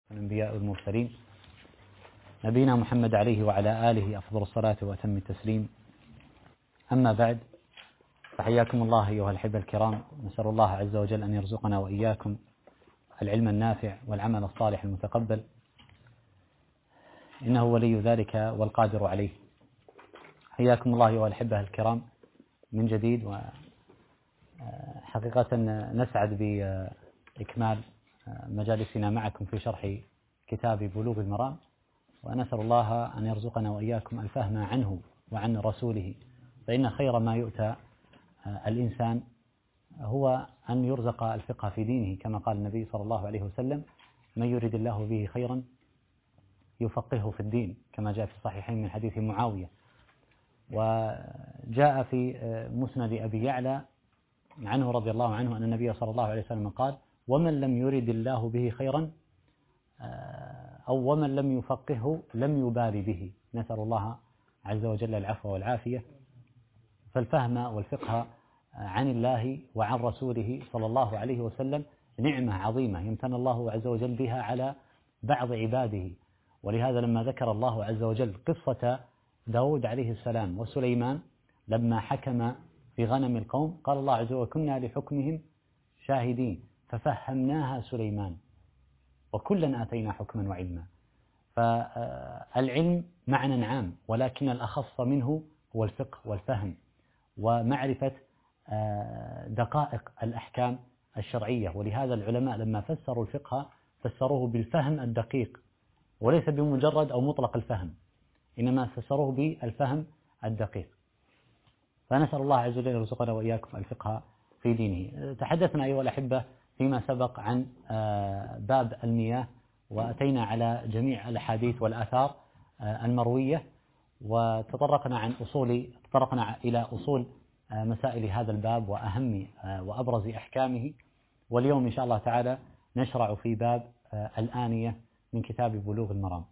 الأنبياء والمرسلين نبينا محمد عليه وعلى آله أفضل الصلاة وأتم التسليم. أما بعد، فحياكم الله أيها الأحبة الكرام. نسأل الله عز وجل أن يرزقنا وإياكم العلم النافع والعمل الصالح المتقبل، إنه ولي ذلك والقادر عليه. حياكم الله أيها الأحبة الكرام من جديد، وحقيقة نسعد بإكمال مجالسنا معكم في شرح كتاب بلوغ المرام، ونسأل الله أن يرزقنا وإياكم الفهم عنه وعن رسوله، فإن خير ما يؤتى الإنسان هو أن يرزق الفقه في دينه، كما قال النبي صلى الله عليه وسلم: من يرد الله به خيرا يفقهه في الدين، كما جاء في الصحيحين من حديث معاوية. وجاء في مسند أبي يعلى عنه رضي الله عنه أن النبي صلى الله عليه وسلم قال: ومن لم يرد الله به خيرا أو ومن لم يفقهه لم يبال به. نسأل الله عز وجل العفو والعافية. فالفهم والفقه عن الله وعن رسوله صلى الله عليه وسلم نعمة عظيمة يمتن الله عز وجل بها على بعض عباده. ولهذا لما ذكر الله عز وجل قصة داود عليه السلام وسليمان لما حكم في غنم القوم، قال الله عز وجل: كنا لحكمهم شاهدين ففهمناها سليمان وكلا آتينا حكما وعلما. فالعلم معنى عام، ولكن الأخص منه هو الفقه والفهم ومعرفة دقائق الأحكام الشرعية. ولهذا العلماء لما فسروا الفقه فسروه بالفهم الدقيق، وليس بمجرد أو مطلق الفهم، إنما فسروه بالفهم الدقيق. فنسأل الله عز وجل يرزقنا وإياكم الفقه في دينه. تحدثنا أيها الأحبة فيما سبق عن باب المياه، وأتينا على جميع الأحاديث والآثار المروية، وتطرقنا إلى أصول مسائل هذا الباب وأهم وأبرز أحكامه. واليوم إن شاء الله تعالى نشرع في باب الآنية من كتاب بلوغ المرام.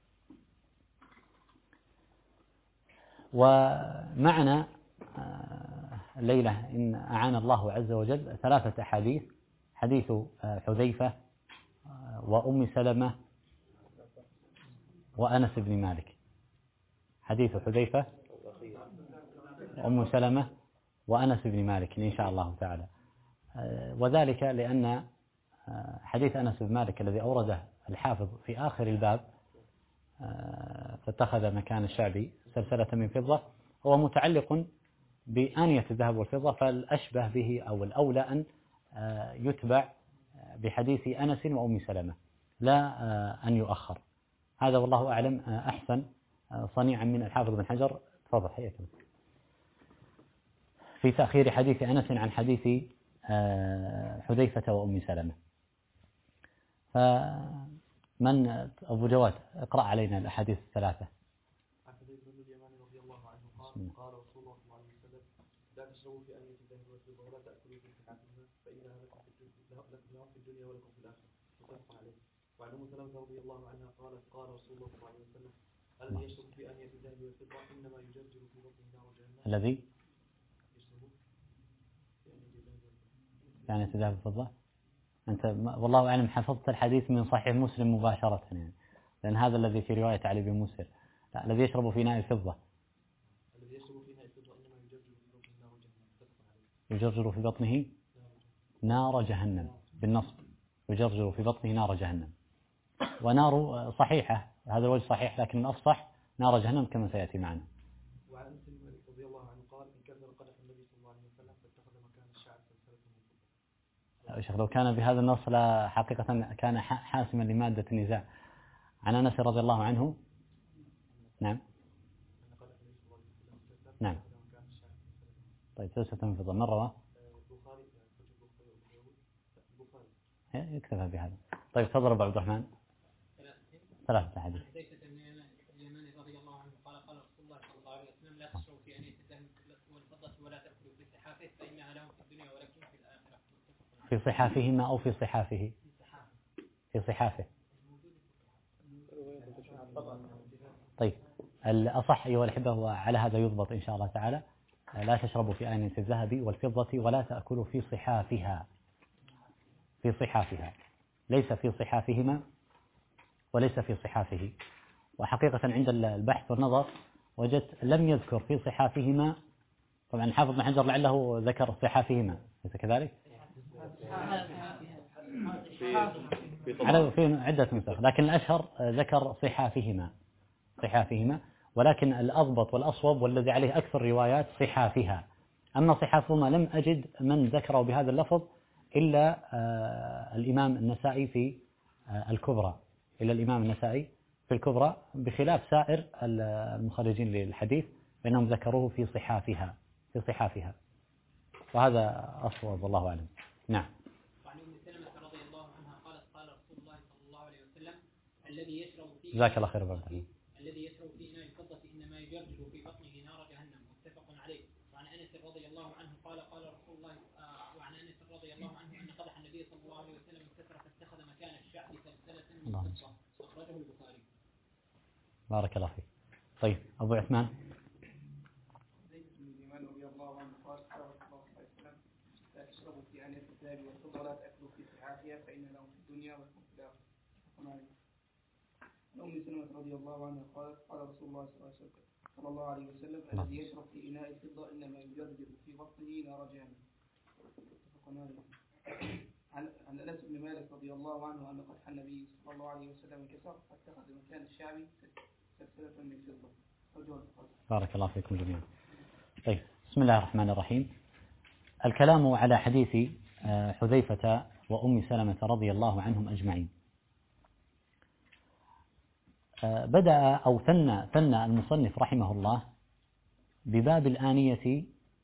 ومعنا الليلة إن أعان الله عز وجل 3 أحاديث: حديث حذيفة وأم سلمة وأنس بن مالك. حديث حذيفة وأم سلمة وأنس بن مالك إن شاء الله تعالى. وذلك لأن حديث أنس بن مالك الذي أورده الحافظ في آخر الباب فاتخذ مكان الشعبي سلسلة من فضة هو متعلق بآنية الذهب والفضة، فالأشبه به أو الأولى أن يتبع بحديث أنس وأم سلمة، لا أن يؤخر. هذا والله أعلم أحسن صنيعا من الحافظ بن حجر. تفضل حياكم. في تأخير حديث أنس عن حديث حذيفة وأم سلمة. فمن أبو جواد اقرأ علينا الأحاديث 3. عن حذيفة بن اليمان رضي الله عنه قال رسول الله صلى الله عليه وسلم: لا تشربوا في آنية الذهب والفضة ولا تأكلوا في سحابها فإنها لكم في الدنيا ولكم في الآخرة. متفق عليه. وعن أم سلمة رضي الله عنها قالت: قال رسول الله صلى الله عليه وسلم: الذي يشرب في آنية الذهب والفضة إنما يجرجر في بطنه نار جهنم. الذي يعني الذهب والفضة. أنت والله أعلم حفظت الحديث من صحيح مسلم مباشرة، يعني لأن هذا الذي في رواية علي بن مسهر. لا، الذي يشرب في ناء الفضة. الذي يشرب في ناء الفضة إنما يجرجر في بطنه نار جهنم. متفق عليه. يجرجر في بطنه نار جهنم بالنصب، يجرجر في بطنه نار جهنم. ونار صحيحة، هذا الوجه صحيح، لكن الأفصح نار جهنم كما سيأتي معنا. وعن أنس بن مالك رضي الله عنه قال: إن كسر قدح النبي صلى الله عليه وسلم فاتخذ مكان الشعر سلسلة من فضة. يا شيخ لو كان بهذا النص لا حقيقة كان حاسما لمادة النزاع. عن أنس رضي الله عنه. نعم. نعم. طيب سلسلة من فضة من رواه؟ يكتفى بهذا. طيب تفضل أبو عبد الرحمن. 3 أحاديث. حذيفة بن اليمان رضي الله عنه قال: قال رسول الله صلى الله عليه وسلم: لا تشربوا في آنية الذهب والفضة ولا تأكلوا في سحافه فإنها لهم في الدنيا ولكم في الآخرة. في صحافهما أو في صحافه؟ في صحافه. طيب الأصح أيها الأحبة وعلى هذا يضبط إن شاء الله تعالى: لا تشربوا في آنية الذهب والفضة ولا تأكلوا في صحافها. في صحافها، ليس في صحافهما وليس في صحافه. وحقيقة عند البحث والنظر وجدت لم يذكر في صحافهما، طبعا الحافظ بن حجر لعله ذكر صحافهما، أليس كذلك؟ في عدة نسخ، لكن الأشهر ذكر صحافهما، ولكن الأضبط والأصوب والذي عليه أكثر روايات صحافها. أما صحافهما لم أجد من ذكره بهذا اللفظ إلا الإمام النسائي في الكبرى، بخلاف سائر المخرجين للحديث فإنهم ذكروه في صحافها، وهذا أصوب والله أعلم. نعم. وعن أم سلمة رضي الله عنها قالت قال رسول الله صلى الله عليه وسلم الذي يشرب في جزاك الله خير بارك. الذي يشرب في إناء الفضة إنما يجرجر في بطنه نار جهنم، متفق عليه. وعن أنس رضي الله عنه قال قال رسول الله وعن أنس رضي الله عنه أن قدح النبي صلى الله عليه وسلم انكسر فاتخذ مكان الشعب سلسلة من فضة، أخرجه البخاري. بارك الله فيك. طيب أبو عثمان. زيد بن اليمان رضي الله عنه قال قال رسول الله صلى الله عليه وسلم لا تشربوا في آنية الذهب والفضة ولا تأكلوا في صحافها فإن لهم في الدنيا ولكم في الآخرة. أم سلمة رضي الله عنها قالت قال رسول الله صلى الله عليه وسلم الذي يشرب في إناء الفضة إنما يجرجر في بطنه نار جهنم. عن أنس بن مالك رضي الله عنه أن قدح النبي صلى الله عليه وسلم انكسر فاتخذ مكان الشعب سلسلة من فضة. بارك الله فيكم جميعا. طيب بسم الله الرحمن الرحيم. الكلام على حديث حذيفة وأم سلمة رضي الله عنهم أجمعين. بدأ أو ثنى المصنف رحمه الله بباب الآنية،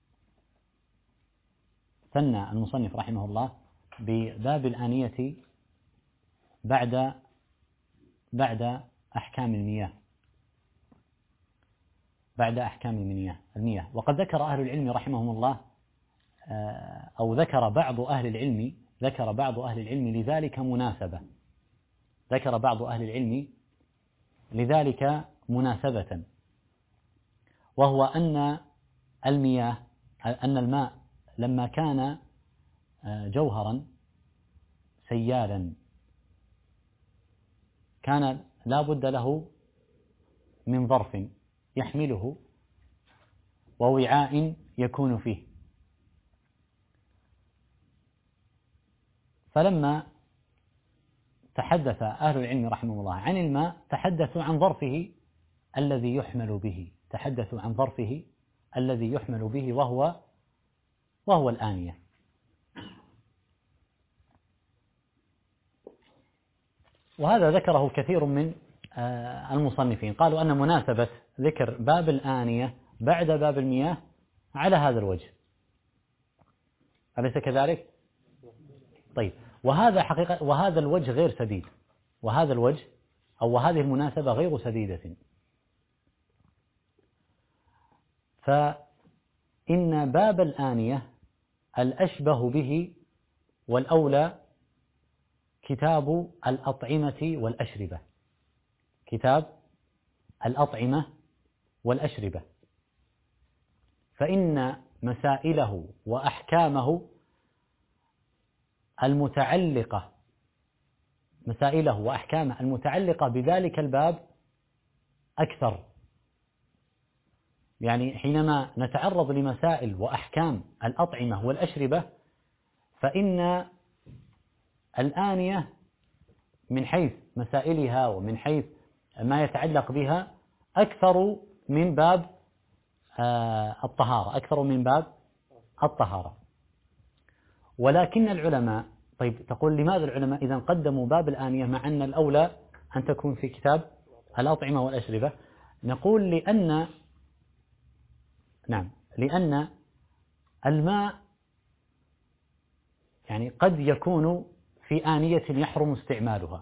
ثنى المصنف رحمه الله بباب الآنية بعد أحكام المياه، المياه. وقد ذكر أهل العلم رحمهم الله أو ذكر بعض أهل العلم لذلك مناسبة، وهو أن الماء لما كان جوهرا سيالا كان لا بد له من ظرف يحمله ووعاء يكون فيه. فلما تحدث أهل العلم رحمه الله عن الماء تحدثوا عن ظرفه الذي يحمل به وهو الآنية. وهذا ذكره كثير من المصنفين، قالوا أن مناسبة ذكر باب الآنية بعد باب المياه على هذا الوجه، أليس كذلك؟ طيب، وهذا الوجه غير سديد، وهذه المناسبة غير سديدة. فإن باب الآنية الأشبه به والأولى كتاب الأطعمة والأشربة، فإن مسائله وأحكامه المتعلقة بذلك الباب أكثر. يعني حينما نتعرض لمسائل وأحكام الأطعمة والأشربة فإن الآنية من حيث مسائلها ومن حيث ما يتعلق بها أكثر من باب الطهارة. ولكن العلماء، طيب تقول لماذا العلماء إذا قدموا باب الآنية مع أن الأولى أن تكون في كتاب الأطعمة والأشربة؟ نقول لأن الماء يعني قد يكون في آنية يحرم استعمالها،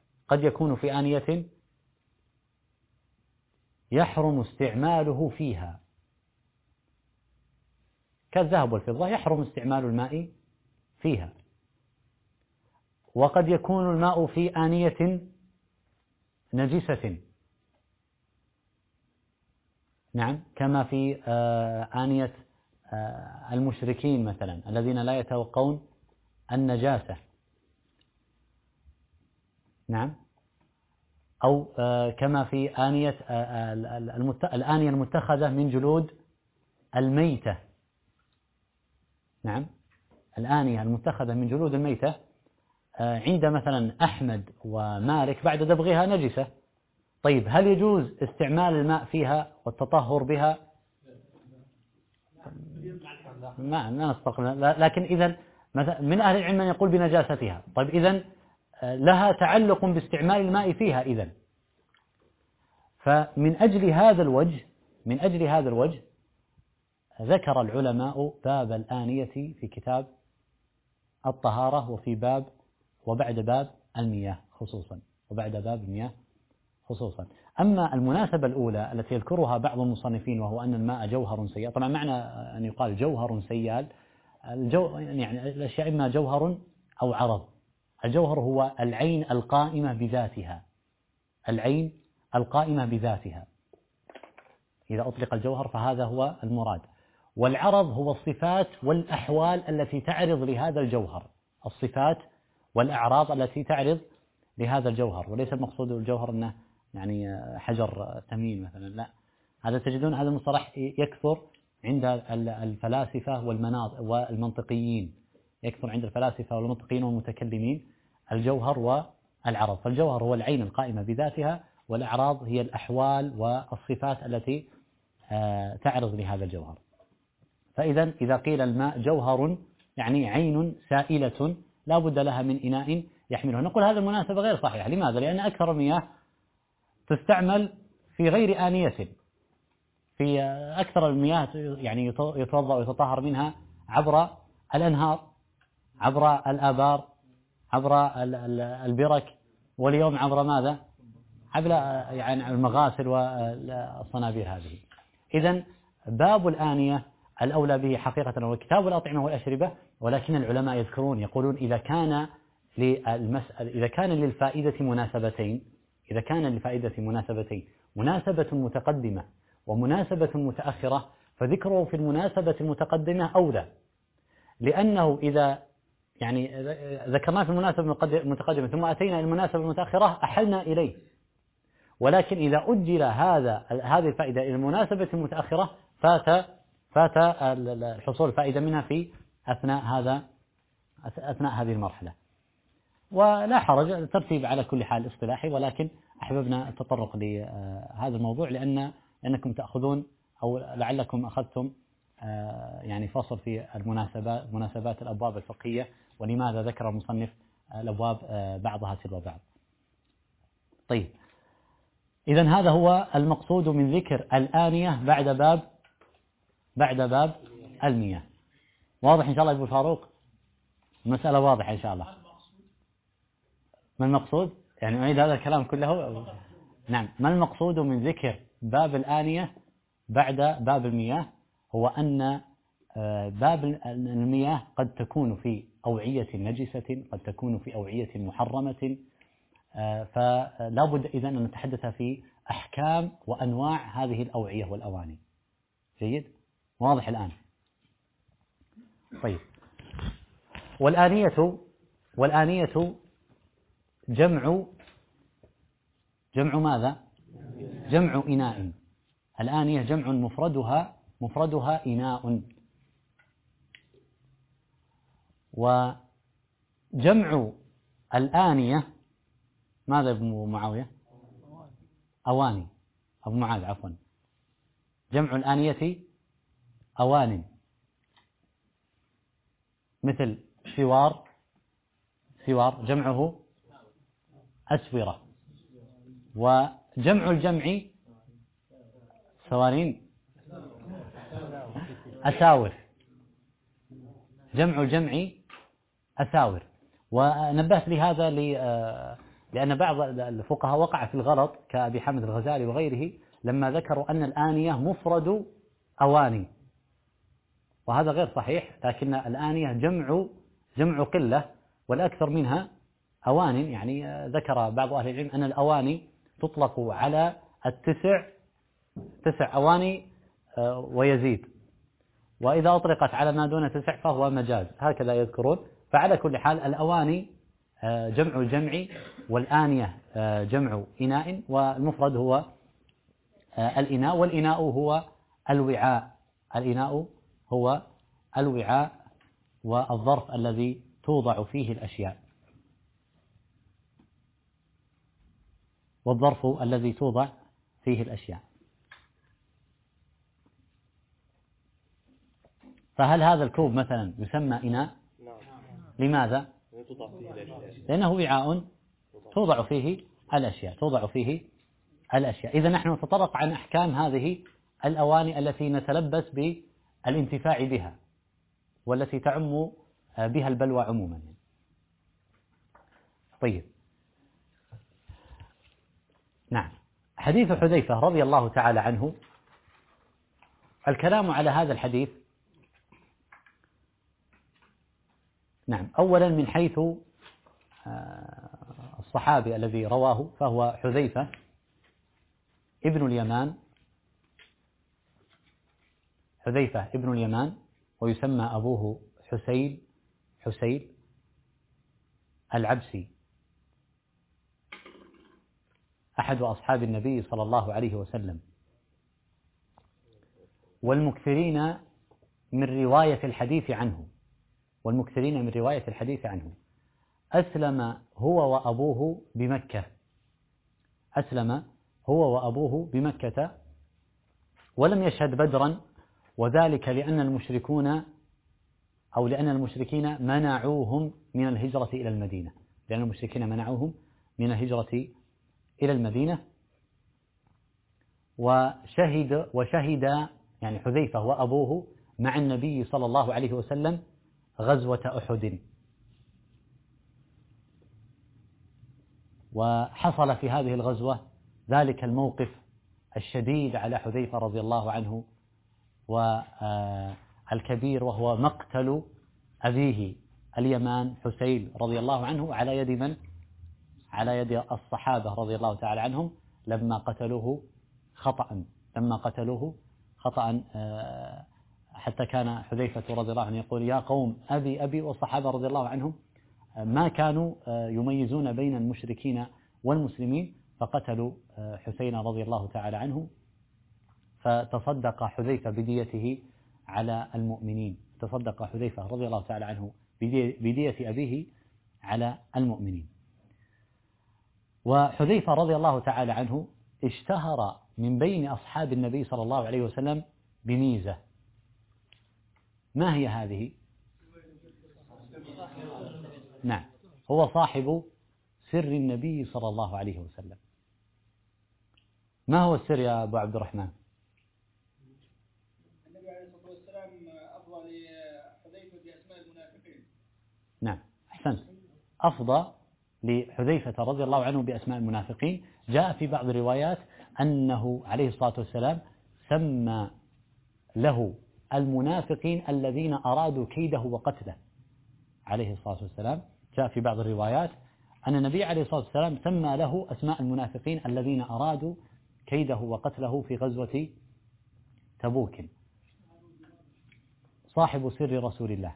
فيها كالذهب والفضة يحرم استعمال الماء فيها. وقد يكون الماء في آنية نجسة، كما في آنية المشركين مثلا الذين لا يتوقون النجاسة. أو كما في آنية الآنية المتخذة من جلود الميتة. نعم، الآنية المتخذة من جلود الميتة عند مثلا أحمد ومالك بعد دبغها نجسة. طيب هل يجوز استعمال الماء فيها والتطهر بها؟ ما نستقبل، لكن إذن من أهل العلم من يقول بنجاستها. طيب إذن لها تعلق باستعمال الماء فيها إذن. فمن أجل هذا الوجه ذكر العلماء باب الآنية في كتاب الطهارة وفي باب وبعد باب المياه خصوصا. أما المناسبة الأولى التي يذكرها بعض المصنفين وهو أن الماء جوهر سيال، طبعا معنى أن يقال جوهر سيال يعني الأشياء إما جوهر أو عرض. الجوهر هو العين القائمة بذاتها، إذا أطلق الجوهر فهذا هو المراد. والعرض هو الصفات والأحوال التي تعرض لهذا الجوهر، الصفات والأعراض التي تعرض لهذا الجوهر، وليس المقصود الجوهر أنه يعني حجر ثمين مثلا، لا، هذا تجدون هذا المصطلح يكثر عند الفلاسفة والمنطقيين، والمتكلمين، الجوهر والعرض. فالجوهر هو العين القائمة بذاتها، والأعراض هي الأحوال والصفات التي تعرض لهذا الجوهر. فإذا إذا قيل الماء جوهر يعني عين سائلة لا بد لها من إناء يحمله، نقول هذا المناسبة غير صحيحة. لماذا؟ لأن أكثر المياه تستعمل في غير آنية، في أكثر المياه يعني يتوضأ ويتطهر منها عبر الأنهار، عبر الآبار، عبر البرك، واليوم عبر ماذا؟ عبر يعني المغاسل والصنابير هذه. إذن باب الآنية الأولى به حقيقة هو كتاب الأطعمة والأشربة، ولكن العلماء يقولون إذا كان للفائدة مناسبتين، مناسبة متقدمة ومناسبة متأخرة، فذكره في المناسبة المتقدمة أولى، لأنه إذا يعني ذكرناه في المناسبة المتقدمة ثم أتينا المناسبة المتأخرة أحلنا إليه. ولكن إذا أجل هذه الفائدة إلى المناسبة المتأخرة فات الحصول الفائدة منها في أثناء هذه المرحلة. ولا حرج، ترتيب على كل حال اصطلاحي، ولكن أحببنا التطرق لهذا الموضوع لأنكم تأخذون أو لعلكم أخذتم يعني فصل في مناسبات الأبواب الفقهية، ولماذا ذكر المصنف الأبواب بعضها تلو بعض. طيب، إذن هذا هو المقصود من ذكر الآنية بعد باب المياه. واضح إن شاء الله أبو الفاروق؟ المسألة واضحة إن شاء الله. ما المقصود؟ يعني أعيد هذا الكلام كله. نعم، ما المقصود من ذكر باب الآنية بعد باب المياه؟ هو أن باب المياه قد تكون في أوعية نجسة، قد تكون في أوعية محرمة، فلا بد إذن أن نتحدث في أحكام وأنواع هذه الأوعية والأواني. جيد؟ واضح الآن؟ طيب، والآنية جمع ماذا؟ جمع إناء. الآنية جمع مفردها إناء. وجمع الآنية ماذا يا أبو معاوية؟ أواني. أبو معاذ عفوا. جمع الآنية أوان، مثل سوار جمعه أسورة. وجمع الجمع سوارين أساور. جمع الجمع أساور. ونبهت لهذا لأن بعض الفقهاء وقع في الغلط كأبي حامد الغزالي وغيره لما ذكروا أن الآنية مفرد أواني، وهذا غير صحيح. لكن الآنية جمع قلة، والأكثر منها أوان. يعني ذكر بعض أهل العلم أن الأواني تطلق على 9 أواني ويزيد، وإذا أطلقت على ما دون 9 فهو مجاز، هكذا يذكرون. فعلى كل حال الأواني جمع الجمع، والآنية جمع إناء، والمفرد هو الإناء، والإناء هو الوعاء. الإناء هو الوعاء والظرف الذي توضع فيه الأشياء، والظرف الذي توضع فيه الأشياء. فهل هذا الكوب مثلا يسمى إناء؟ لماذا؟ لأنه وعاء توضع فيه الأشياء. إذا نحن نتطرق عن أحكام هذه الأواني التي نتلبس بالانتفاع بها، والتي تعم بها البلوى عموما. طيب، نعم. حديث حذيفة رضي الله تعالى عنه، الكلام على هذا الحديث نعم أولا من حيث الصحابي الذي رواه، فهو حذيفة ابن اليمان، ويسمى أبوه حسيل العبسي، أحد أصحاب النبي صلى الله عليه وسلم، والمكثرين من رواية الحديث عنه. أسلم هو وأبوه بمكة، ولم يشهد بدرا، وذلك لأن المشركين منعوهم من الهجرة إلى المدينة، وشهد يعني حذيفة وأبوه مع النبي صلى الله عليه وسلم غزوة أحد. وحصل في هذه الغزوة ذلك الموقف الشديد على حذيفة رضي الله عنه والكبير، وهو مقتل أبيه اليمان حسين رضي الله عنه على يد من؟ على يد الصحابة رضي الله تعالى عنهم، لما قتلوه خطأ، حتى كان حذيفة رضي الله عنه يقول: يا قوم أبي، والصحابة رضي الله عنهم ما كانوا يميزون بين المشركين والمسلمين، فقتلوا حسين رضي الله تعالى عنه، فتصدق حذيفة بديته على المؤمنين، تصدق حذيفة رضي الله تعالى عنه بدية أبيه على المؤمنين. وحذيفة رضي الله تعالى عنه اشتهر من بين أصحاب النبي صلى الله عليه وسلم بميزة، ما هي هذه؟ نعم، هو صاحب سر النبي صلى الله عليه وسلم. ما هو السر يا أبو عبد الرحمن؟ النبي عليه الصلاة والسلام أفضى لحذيفة بأسماء المنافقين. نعم، أحسنت، أفضى لحذيفة رضي الله عنه بأسماء المنافقين. جاء في بعض الروايات أنه عليه الصلاة والسلام سمى له المنافقين الذين أرادوا كيده وقتله عليه الصلاة والسلام. جاء في بعض الروايات أن النبي عليه الصلاة والسلام سمى له أسماء المنافقين الذين أرادوا كيده وقتله في غزوة تبوك، صاحب سر رسول الله.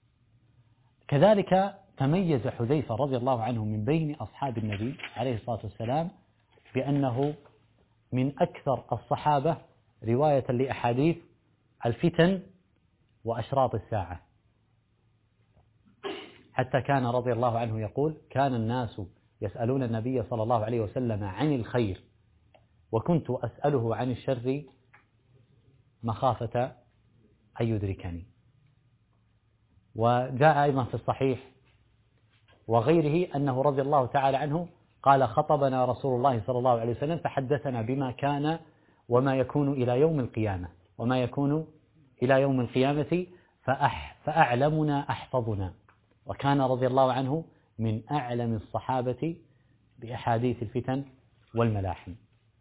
كذلك تميز حذيفة رضي الله عنه من بين أصحاب النبي عليه الصلاة والسلام بأنه من أكثر الصحابة رواية لأحاديث الفتن وأشراط الساعة، حتى كان رضي الله عنه يقول: كان الناس يسألون النبي صلى الله عليه وسلم عن الخير، وكنت أسأله عن الشر مخافة أن يدركني. وجاء أيضا في الصحيح وغيره أنه رضي الله تعالى عنه قال: خطبنا رسول الله صلى الله عليه وسلم فحدثنا بما كان وما يكون إلى يوم القيامة فأعلمنا أحفظنا. وكان رضي الله عنه من أعلم الصحابة بأحاديث الفتن والملاحم.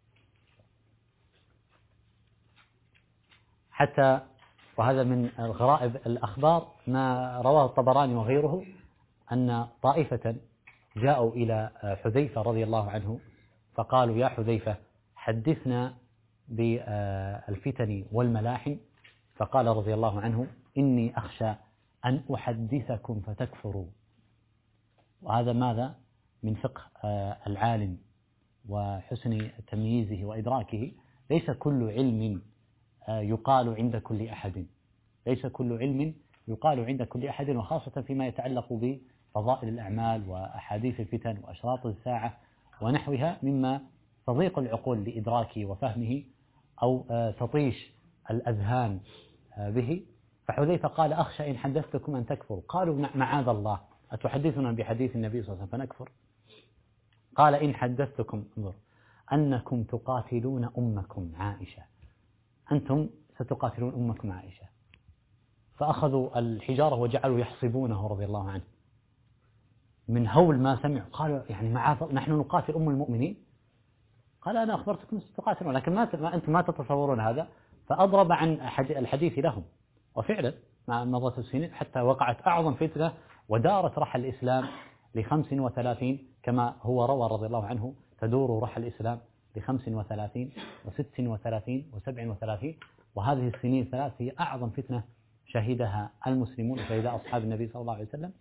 حتى وهذا من غرائب الأخبار ما رواه الطبراني وغيره أن طائفة جاءوا إلى حذيفة رضي الله عنه فقالوا: يا حذيفة حدثنا بالفتن والملاحم. فقال رضي الله عنه: إني أخشى أن أحدثكم فتكفروا. وهذا ماذا؟ من فقه العالم وحسن تمييزه وإدراكه. ليس كل علم يقال عند كل أحد، ليس كل علم يقال عند كل أحد، وخاصة فيما يتعلق بفضائل الأعمال وأحاديث الفتن وأشراط الساعة ونحوها، مما تضيق العقول لإدراكه وفهمه أو تطيش الأذهان به. فحذيفة قال: أخشى إن حدثتكم أن تكفروا. قالوا: معاذ الله، أتحدثنا بحديث النبي صلى الله عليه وسلم فنكفر؟ قال: إن حدثتكم أنكم تقاتلون أمكم عائشة، أنتم ستقاتلون أمكم عائشة. فأخذوا الحجارة وجعلوا يحصبونه رضي الله عنه من هول ما سمعوا. قالوا: يعني معاذ، نحن نقاتل أم المؤمنين؟ قال: أنا أخبرتكم ستقاتلون، لكن أنتم ما تتصورون هذا. فأضرب عن الحديث لهم، وفعلا مع مضت السنين حتى وقعت أعظم فتنة ودارت رحل الإسلام ل35، كما هو روى رضي الله عنه: تدور رحل الإسلام ل35 و36 و37، وهذه السنين ثلاث هي أعظم فتنة شهدها المسلمون وشهدها أصحاب النبي صلى الله عليه وسلم.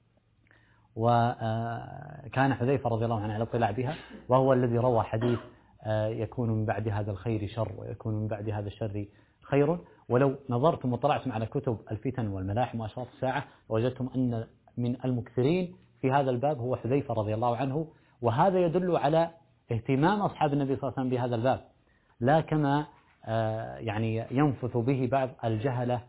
وكان حذيفة رضي الله عنه على اطلاع بها، وهو الذي روى حديث: يكون من بعد هذا الخير شر ويكون من بعد هذا الشر خير. ولو نظرتم وطلعتم على كتب الفتن والملاحم وأشراط الساعة وجدتم أن من المكثرين في هذا الباب هو حذيفة رضي الله عنه، وهذا يدل على اهتمام أصحاب النبي صلى الله عليه وسلم بهذا الباب، لا كما يعني ينفث به بعض الجهلة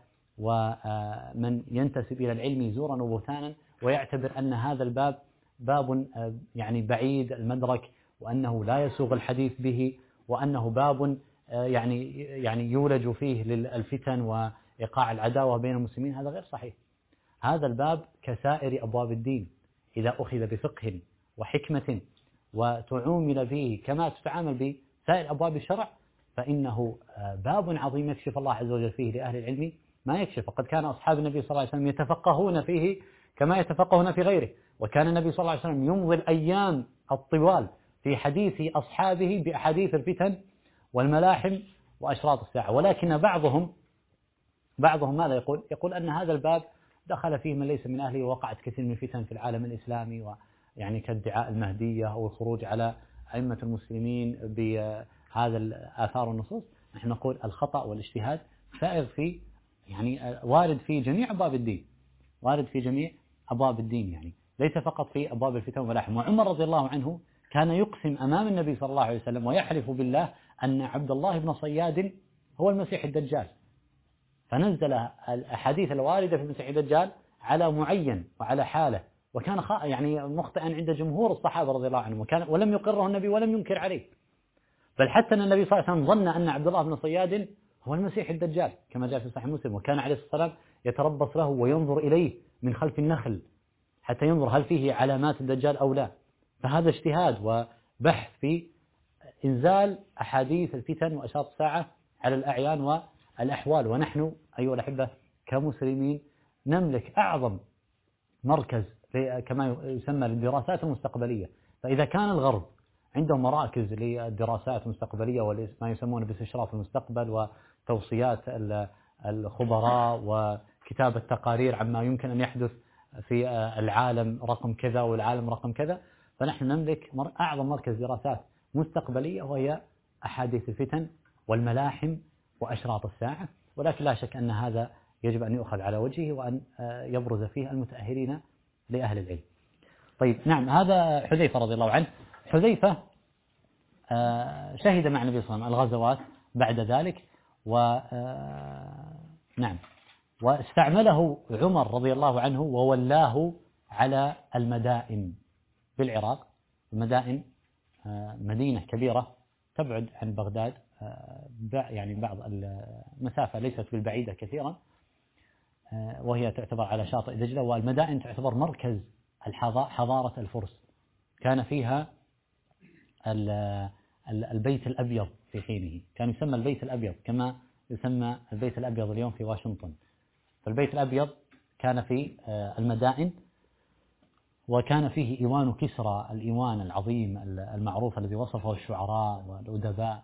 ومن ينتسب إلى العلم زورا وبهتانا، ويعتبر أن هذا الباب باب يعني بعيد المدرك، وأنه لا يسوغ الحديث به، وأنه باب يعني يولج فيه للفتن وإيقاع العداوة بين المسلمين. هذا غير صحيح. هذا الباب كسائر أبواب الدين، إذا أخذ بفقه وحكمة وتعامل فيه كما تتعامل بسائر أبواب الشرع، فإنه باب عظيم يكشف الله عز وجل فيه لأهل العلم ما يكشف. فقد كان أصحاب النبي صلى الله عليه وسلم يتفقهون فيه كما يتفقهون في غيره، وكان النبي صلى الله عليه وسلم يمضي الأيام الطوال في حديث أصحابه بأحاديث الفتن والملاحم وأشراط الساعة. ولكن بعضهم ماذا يقول؟ يقول أن هذا الباب دخل فيه من ليس من أهله، ووقعت كثير من الفتن في العالم الإسلامي، ويعني كادعاء المهدية أو الخروج على أئمة المسلمين بهذا الآثار والنصوص. نحن نقول الخطأ والاجتهاد سائغ في يعني وارد في جميع أبواب الدين، وارد في جميع أبواب الدين، يعني ليس فقط في أبواب الفتن والملاحم. وعمر رضي الله عنه كان يقسم أمام النبي صلى الله عليه وسلم ويحلف بالله أن عبد الله بن صياد هو المسيح الدجال، فنزل الأحاديث الواردة في المسيح الدجال على معين وعلى حالة، وكان يعني مخطئا عند جمهور الصحابة رضي الله عنهم، ولم يقره النبي ولم ينكر عليه، بل حتى أن النبي صلى الله عليه وسلم ظن أن عبد الله بن صياد هو المسيح الدجال كما جاء في صحيح مسلم، وكان عليه الصلاة والسلام يتربص له وينظر إليه من خلف النخل حتى ينظر هل فيه علامات الدجال أو لا. فهذا اجتهاد وبحث في إنزال أحاديث الفتن وأشراط الساعة على الأعيان والأحوال. ونحن أيها الأحبة كمسلمين نملك أعظم مركز كما يسمى للدراسات المستقبلية. فإذا كان الغرب عندهم مراكز للدراسات المستقبلية وما يسمونه باستشراف المستقبل وتوصيات الخبراء وكتابة تقارير عما يمكن أن يحدث في العالم رقم كذا والعالم رقم كذا، فنحن نملك أعظم مركز دراسات مستقبلية وهي أحاديث الفتن والملاحم وأشراط الساعة. ولكن لا شك أن هذا يجب أن يؤخذ على وجهه وأن يبرز فيه المتأهلين لأهل العلم. طيب نعم، هذا حذيفة رضي الله عنه. حذيفة شهد مع النبي صلى الله عليه وسلم الغزوات بعد ذلك، نعم، واستعمله عمر رضي الله عنه وولاه على المدائن بالعراق. المدائن مدينة كبيرة تبعد عن بغداد يعني بعض المسافة ليست بالبعيدة كثيرا، وهي تعتبر على شاطئ دجلة، والمدائن تعتبر مركز حضارة الفرس. كان فيها البيت الأبيض في حينه، كان يسمى البيت الأبيض كما يسمى البيت الأبيض اليوم في واشنطن. فالبيت الأبيض كان في المدائن، وكان فيه إيوان كسرى، الإيوان العظيم المعروف الذي وصفه الشعراء والأدباء،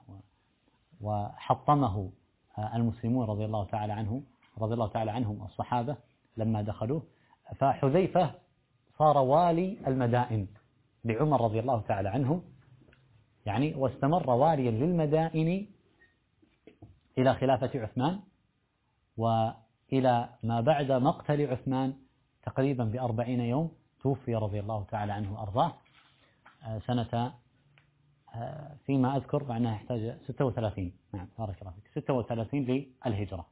وحطمه المسلمون رضي الله تعالى عنهم الصحابة لما دخلوه. فحذيفة صار والي المدائن لعمر رضي الله تعالى عنه، يعني واستمر واليا للمدائن إلى خلافة عثمان، وإلى ما بعد مقتل عثمان تقريبا ب40 يوم توفي رضي الله تعالى عنه وأرضاه سنة فيما أذكر معناها يحتاج 36. نعم بارك الله فيك، 36 للهجرة،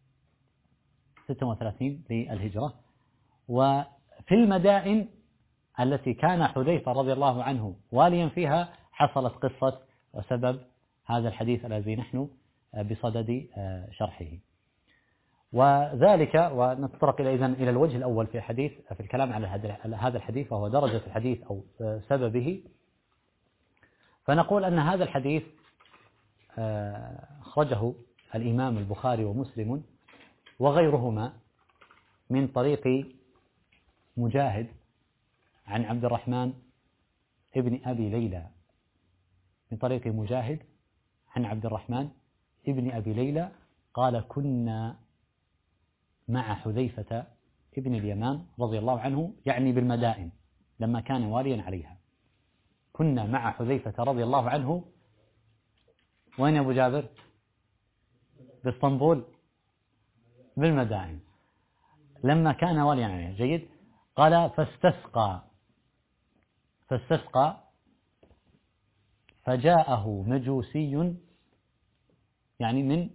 36 للهجرة. وفي المدائن التي كان حذيفة رضي الله عنه واليا فيها حصلت قصة وسبب هذا الحديث الذي نحن بصدد شرحه. وذلك ونتطرق إلى الوجه الأول في الكلام على هذا الحديث، وهو درجة الحديث أو سببه. فنقول أن هذا الحديث أخرجه الإمام البخاري ومسلم وغيرهما من طريق مجاهد عن عبد الرحمن ابن أبي ليلى، من طريق مجاهد عن عبد الرحمن ابن أبي ليلى قال: كنا مع حذيفة ابن اليمان رضي الله عنه، يعني بالمدائن لما كان واليا عليها. كنا مع حذيفة رضي الله عنه، وين يا أبو جابر؟ باسطنبول، بالمدائن لما كان واليا عليها. جيد. قال: فاستسقى فجاءه مجوسي، يعني من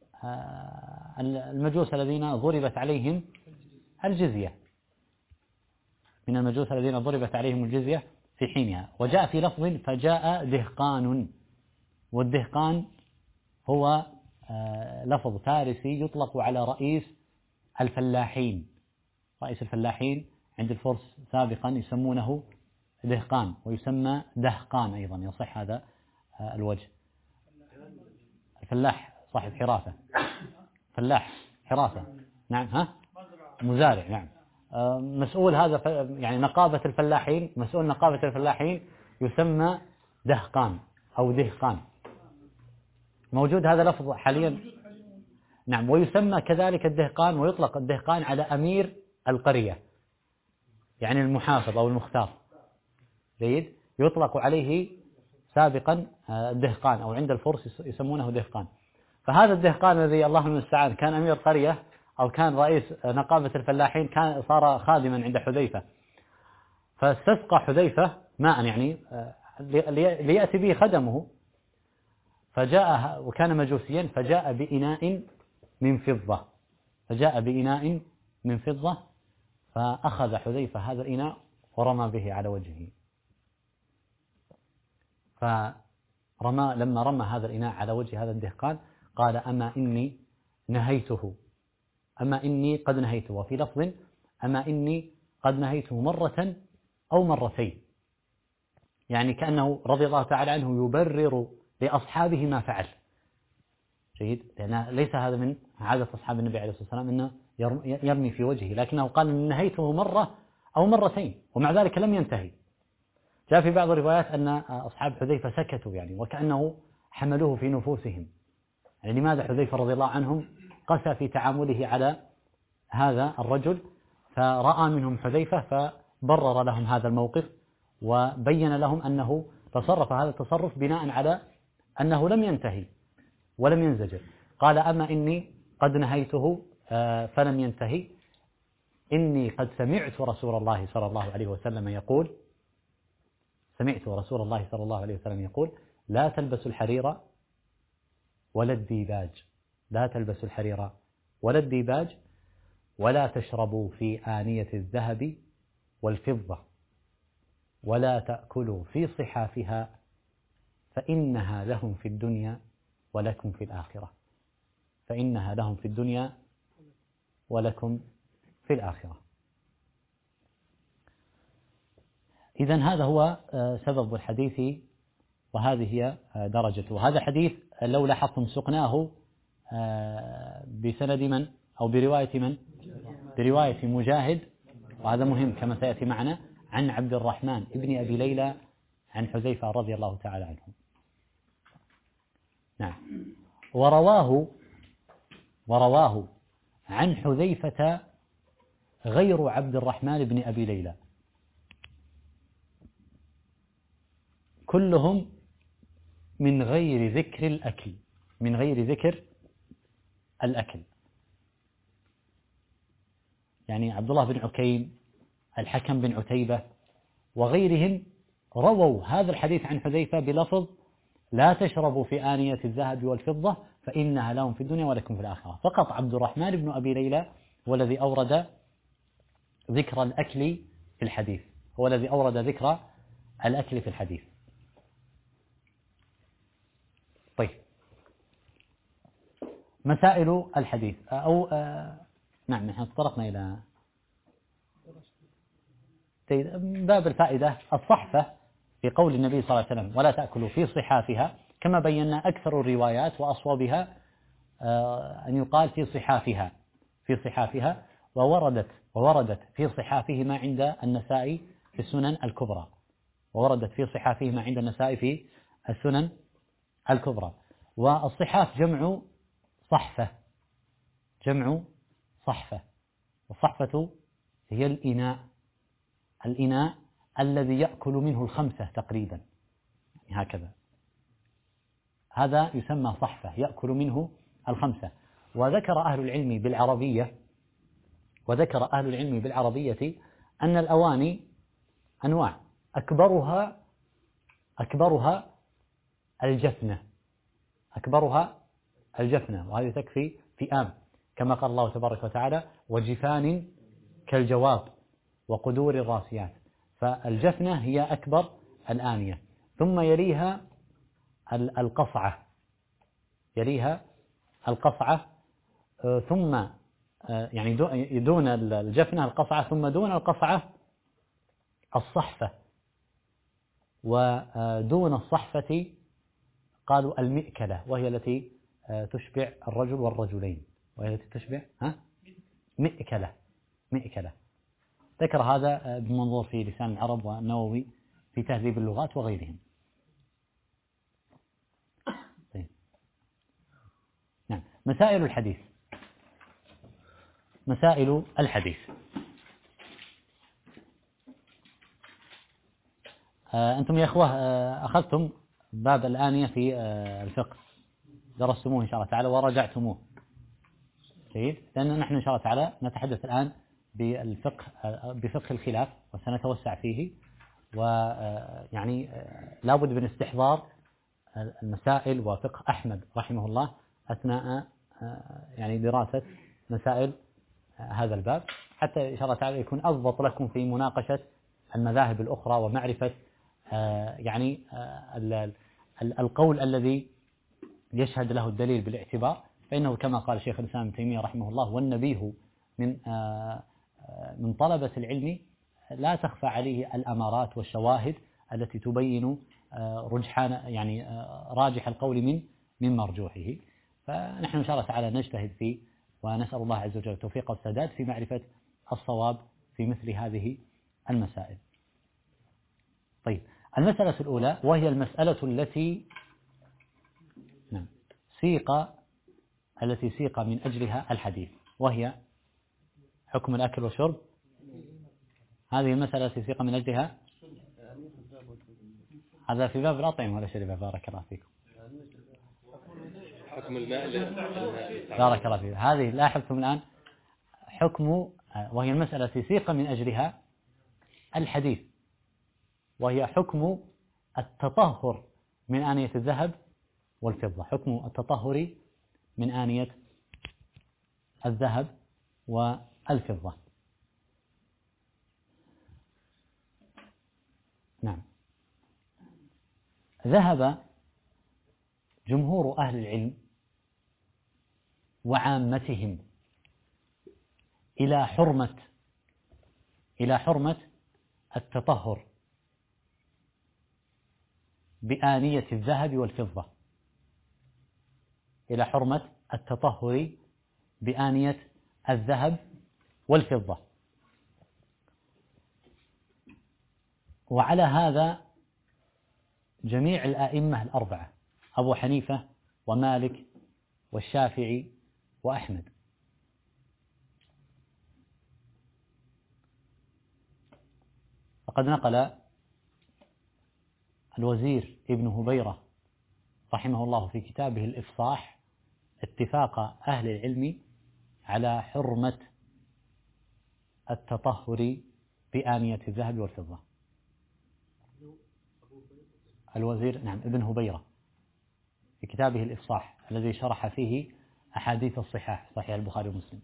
المجوس الذين ضربت عليهم الجزية، من المجوس الذين ضربت عليهم الجزية في حينها. وجاء في لفظ: فجاء دهقان، والدهقان هو لفظ فارسي يطلق على رئيس الفلاحين. رئيس الفلاحين عند الفرس سابقا يسمونه دهقان، ويسمى دهقان أيضا، يصح هذا الوجه. الفلاح صاحب حراسة، فلاح حراسة، نعم، مزارع، نعم. مسؤول هذا يعني نقابة الفلاحين، مسؤول نقابة الفلاحين يسمى دهقان أو دهقان. موجود هذا لفظ حاليا، نعم. ويسمى كذلك الدهقان، ويطلق الدهقان على أمير القرية، يعني المحافظ أو المختار. جيد. يطلق عليه سابقا الدهقان، أو عند الفرس يسمونه دهقان. فهذا الدهقان الذي الله المستعان كان أمير قرية أو كان رئيس نقابة الفلاحين، كان صار خادما عند حذيفة. فاستسقى حذيفة ماء، يعني ليأتي به خدمه، فجاء وكان مجوسيا، فجاء بإناء من فضة، فأخذ حذيفة هذا الإناء ورمى به على وجهه. لما رمى هذا الإناء على وجه هذا الدهقان قال: أما إني قد نهيته، وفي لفظ: أما إني قد نهيته مرة أو مرتين، يعني كأنه رضي الله تعالى عنه يبرر لأصحابه ما فعل. جيد. لأن ليس هذا من عادة أصحاب النبي عليه الصلاة والسلام أنه يرمي في وجهه، لكنه قال: نهيته مرة أو مرتين، ومع ذلك لم ينتهي. جاء في بعض الروايات أن أصحاب حذيفة سكتوا، يعني وكأنه حملوه في نفوسهم. يعني لماذا حذيفة رضي الله عنهم قسى في تعامله على هذا الرجل، فرأى منهم حذيفة فبرر لهم هذا الموقف، وبين لهم أنه تصرف هذا التصرف بناء على أنه لم ينتهي ولم ينزجر. قال: أما إني قد نهيته فلم ينتهي، إني قد سمعت رسول الله صلى الله عليه وسلم يقول: لا تلبسوا الحرير ولا الديباج، ولا تشربوا في آنية الذهب والفضة، ولا تأكلوا في صحافها، فإنها لهم في الدنيا ولكم في الآخرة. إذن هذا هو سبب الحديث، وهذه هي درجته. وهذا الحديث لو لاحظتم سقناه بسند من أو برواية من؟ برواية مجاهد، وهذا مهم كما سيأتي معنا، عن عبد الرحمن ابن أبي ليلى عن حذيفة رضي الله تعالى عنه. نعم. ورواه عن حذيفة غير عبد الرحمن بن أبي ليلى، كلهم من غير ذكر الأكل، من غير ذكر الأكل. يعني عبد الله بن عكيم، الحكم بن عتيبة وغيرهم رووا هذا الحديث عن حذيفة بلفظ لا تشربوا في آنية الذهب والفضة فإنها لهم في الدنيا ولكم في الآخرة. فقط عبد الرحمن بن أبي ليلى هو الذي أورد ذكر الأكل في الحديث، هو الذي أورد ذكر الأكل في الحديث. طيب، مسائل الحديث أو نعم، نحن تطرقنا إلى باب الفائدة الصحفة في قول النبي صلى الله عليه وسلم ولا تأكلوا في صحافها، كما بينا أكثر الروايات وأصوابها أن يقال في صحافها، في صحافها، ووردت في صحافهما عند النسائي في السنن الكبرى، ووردت في صحافهما عند النسائي في السنن الكبرى. والصحاف جمع صحفة، جمع صحفة، والصحفة هي الإناء الذي يأكل منه الخمسة تقريبا، هكذا، هذا يسمى صحفة يأكل منه الخمسة. وذكر أهل العلم بالعربية أن الأواني أنواع، أكبرها الجفنة، وهذه تكفي فئام، كما قال الله تبارك وتعالى وجفان كالجواب وقدور الراسيات. فالجفنة هي أكبر الآنية، ثم يليها القصعة، ثم يعني دون الجفنة القصعة، ثم دون القصعة الصحفة، ودون الصحفة قالوا المئكلة، وهي التي تشبع الرجل والرجلين، وهي التي تشبع مئكلة. ذكر هذا بمنظور في لسان العرب والنووي في تهذيب اللغات وغيرهم. طيب. نعم، مسائل الحديث. أنتم يا أخوة أخذتم باب الآنية في الفقه، درستموه إن شاء الله تعالى وراجعتموه، جيد، لأن نحن إن شاء الله تعالى نتحدث الآن بفقه الخلاف وسنتوسع فيه، ويعني لابد من استحضار المسائل وفقه أحمد رحمه الله أثناء يعني دراسة مسائل هذا الباب، حتى إن شاء الله تعالى يكون أضبط لكم في مناقشة المذاهب الأخرى ومعرفة يعني القول الذي يشهد له الدليل بالاعتبار، فإنه كما قال شيخ الإسلام ابن تيمية رحمه الله والنبيه من طلبة العلم لا تخفى عليه الأمارات والشواهد التي تبين رجحان يعني راجح القول من مرجوحه. فنحن إن شاء الله تعالى نجتهد فيه، ونسأل الله عز وجل التوفيق والسداد في معرفة الصواب في مثل هذه المسائل. طيب، المسألة الأولى وهي المسألة التي سيق من أجلها الحديث، وهي حكم الأكل والشرب. هذه المسألة التي سيق من أجلها، هذا في باب الأطعمة ولا شرب، بارك الله فيكم. حكم الماء بارك الله فيكم. هذه لاحظتم الآن حكم، وهي المسألة التي سيق من أجلها الحديث، وهي حكم التطهر من آنية الذهب والفضة، حكم التطهر من آنية الذهب والفضة. نعم، ذهب جمهور أهل العلم وعامتهم إلى حرمة التطهر بآنية الذهب والفضة، إلى حرمة التطهر بآنية الذهب والفضة. وعلى هذا جميع الآئمة الأربعة، أبو حنيفة ومالك والشافعي وأحمد. فقد نقل الوزير ابن هبيرة رحمه الله في كتابه الإفصاح اتفاق أهل العلم على حرمة التطهر بآنية الذهب والفضة. الوزير نعم ابن هبيرة في كتابه الإفصاح الذي شرح فيه أحاديث الصحاح صحيح البخاري ومسلم.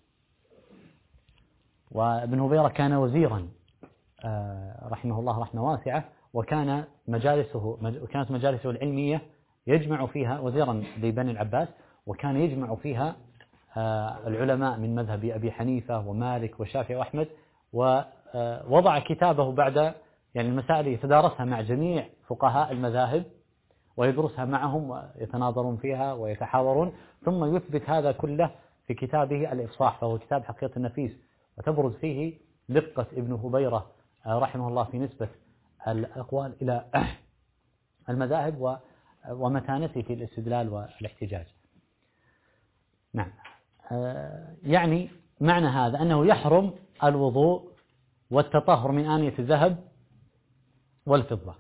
وابن هبيرة كان وزيرا رحمه الله رحمة واسعة، وكانت مجالسه العلمية يجمع فيها وزيرا لبني العباس، وكان يجمع فيها العلماء من مذهب أبي حنيفة ومالك والشافعي وأحمد، ووضع كتابه بعد يعني المسائل يتدارسها مع جميع فقهاء المذاهب ويدرسها معهم ويتناظرون فيها ويتحاورون، ثم يثبت هذا كله في كتابه الإفصاح، فهو كتاب حقيقة النفيس، وتبرز فيه دقة ابن هبيرة رحمه الله في نسبة الأقوال إلى المذاهب ومتانته في الاستدلال والاحتجاج. نعم، يعني معنى هذا أنه يحرم الوضوء والتطهر من آنية الذهب والفضة.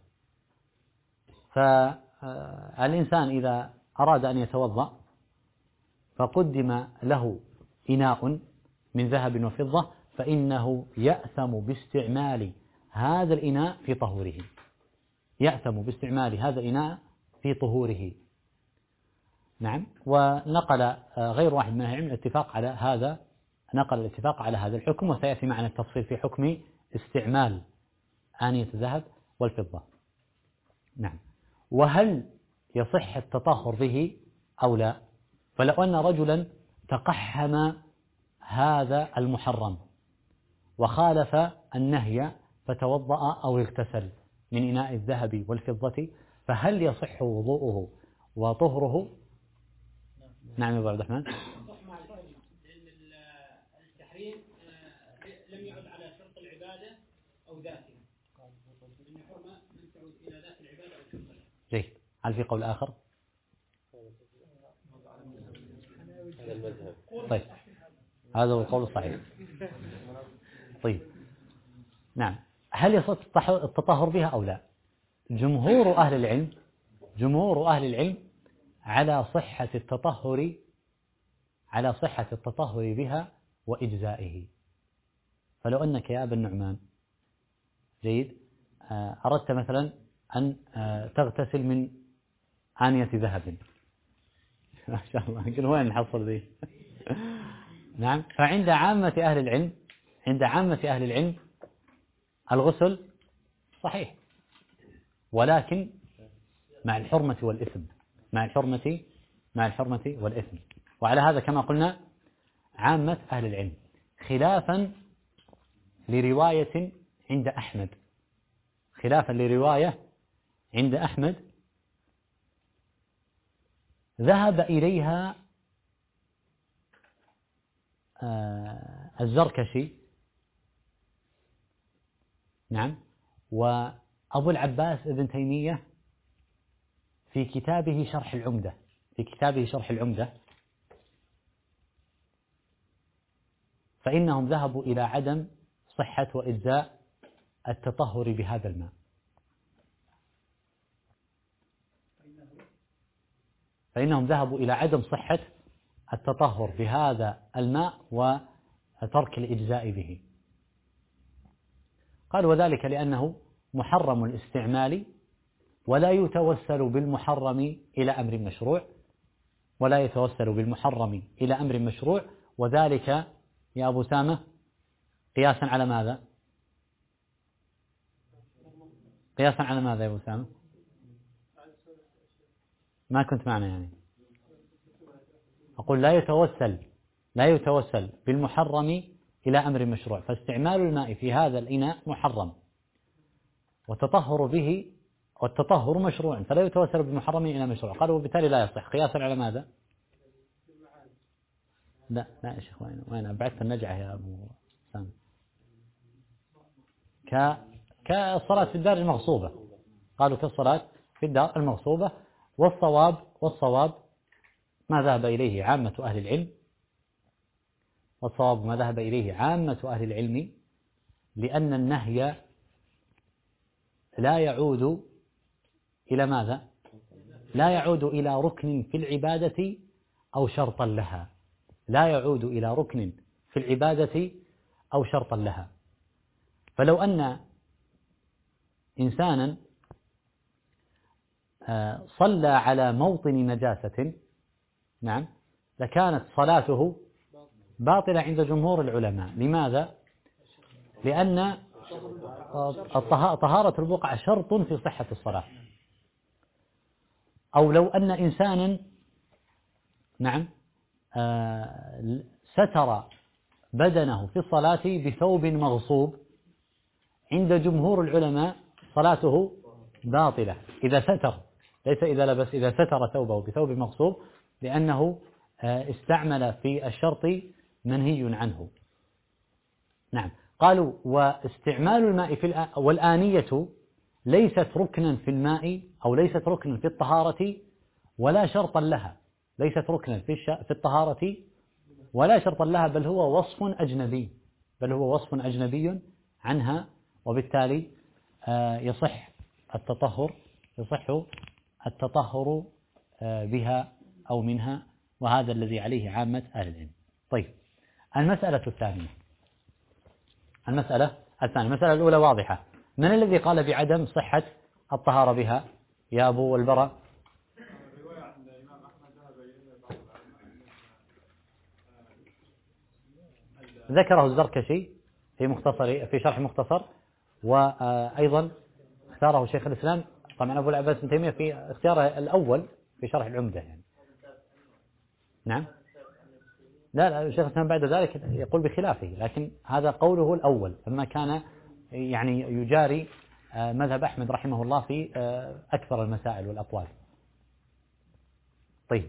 فالإنسان إذا أراد أن يتوضأ فقدم له إناء من ذهب وفضة فإنه يأثم باستعمال هذا الإناء في طهوره، يأثم باستعمال هذا الإناء في طهوره. نعم، ونقل غير واحد من العلم الاتفاق على هذا، نقل الاتفاق على هذا الحكم، وسيأتي معنا التفصيل في حكم استعمال آنية الذهب والفضة. نعم، وهل يصح التطهر به أو لا؟ فلو أن رجلا تقحم هذا المحرم وخالف النهي فتوضأ أو اغتسل من إناء الذهب والفضة، فهل يصح وضوءه وطهره؟ نعم يا أبو عبد الرحمن. لأن التحريم لم يعد على شرط العبادة أو ذاتها، لأن الحرمة لم تعد إلى ذات العبادة أو شرطها. جيد. هل في قول آخر؟ طيب، هذا هو القول الصحيح. طيب، نعم، هل يصح التطهر بها أو لا؟ جمهور أهل العلم على صحة التطهر بها وإجزائه. فلو أنك يا أبا النعمان جيد أردت مثلا أن تغتسل من آنية ذهب ما شاء الله، يمكن وين نحصل ذي نعم، فعند عامة أهل العلم الغسل صحيح، ولكن مع الحرمة والإثم، وعلى هذا كما قلنا عامة أهل العلم، خلافا لرواية عند أحمد ذهب إليها الزركشي نعم وأبو العباس ابن تيمية في كتابه شرح العمدة فإنهم ذهبوا إلى عدم صحة وإجزاء التطهر بهذا الماء. فإنهم ذهبوا إلى عدم صحة التطهر بهذا الماء وترك الإجزاء به. قال وذلك لأنه محرم الاستعمال ولا يتوسل بالمحرم إلى أمر مشروع، وذلك يا أبو سامة قياسا على ماذا؟ يا أبو سامة؟ ما كنت معنا يعني. أقول لا يتوسل بالمحرم إلى أمر مشروع، فاستعمال الماء في هذا الإناء محرم والتطهر مشروع، فلا يتوسل بالمحرم إلى مشروع. قالوا وبالتالي لا يصح قياسا على ماذا؟ لا يا شيخ، وين أبعدت النجعة يا أبو سامي؟ كالصلاة في الدار المغصوبة، قالوا كالصلاة في الدار المغصوبة. والصواب ما ذهب إليه عامة أهل العلم، لأن النهي لا يعود إلى ماذا؟ لا يعود إلى ركن في العبادة أو شرطا لها، لا يعود إلى ركن في العبادة أو شرطا لها. فلو أن إنسانا صلى على موطن نجاسة، نعم، لكانت صلاته باطلة عند جمهور العلماء. لماذا؟ لأن طهارة البقعة شرط في صحة الصلاة. أو لو أن إنسانا، نعم، ستر بدنه في الصلاة بثوب مغصوب، عند جمهور العلماء صلاته باطلة إذا ستر، ليس إذا لبس، إذا ستر ثوبه بثوب مغصوب، لأنه استعمل في الشرط منهي عنه. نعم. قالوا واستعمال الماء والآنية ليست ركنا في الماء أو ليست ركنا في الطهارة ولا شرطا لها، ليست ركنا في الطهارة ولا شرطا لها، بل هو وصف أجنبي، بل هو وصف أجنبي عنها، وبالتالي يصح التطهر بها أو منها، وهذا الذي عليه عامة أهل العلم. طيب، المسألة الثانية. المسألة الأولى واضحة. من الذي قال بعدم صحة الطهارة بها يا أبو والبراء؟ ذكره الزركشي في شرح مختصر، وأيضا اختاره شيخ الإسلام، طبعا أبو العباس بن تيمية في اختياره الأول في شرح العمدة يعني. نعم. لا شيخ الإسلام بعد ذلك يقول بخلافه، لكن هذا قوله الأول، لما كان يعني يجاري مذهب أحمد رحمه الله في أكثر المسائل والأقوال. طيب.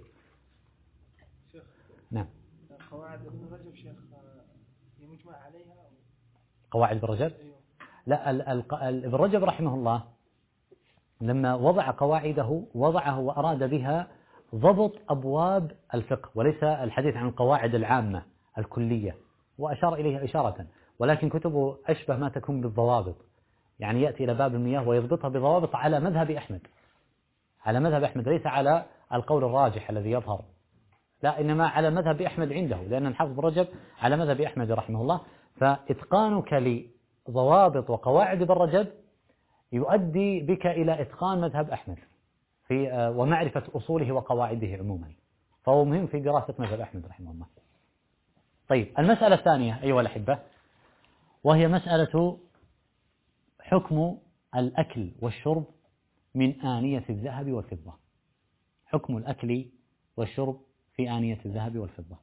نعم. قواعد ابن رجب شيخ مجمع عليها؟ قواعد ابن رجب؟ لا، ابن رجب رحمه الله لما وضع قواعده وضعه وأراد بها ضبط أبواب الفقه، وليس الحديث عن القواعد العامة الكلية، وأشار إليها إشارة، ولكن كتبه أشبه ما تكون بالضوابط، يعني يأتي إلى باب المياه ويضبطها بضوابط على مذهب أحمد، ليس على القول الراجح الذي يظهر، لا، إنما على مذهب أحمد عنده، لأن الحافظ بن رجب على مذهب أحمد رحمه الله. فإتقانك لضوابط وقواعد ابن رجب يؤدي بك إلى إتقان مذهب أحمد في ومعرفة أصوله وقواعده عموما، فهو مهم في دراسة مذهب أحمد رحمه الله. طيب، المسألة الثانية أيها الأحبة، وهي مسألة حكم الأكل والشرب من آنية الذهب والفضة. حكم الأكل والشرب في آنية الذهب والفضة.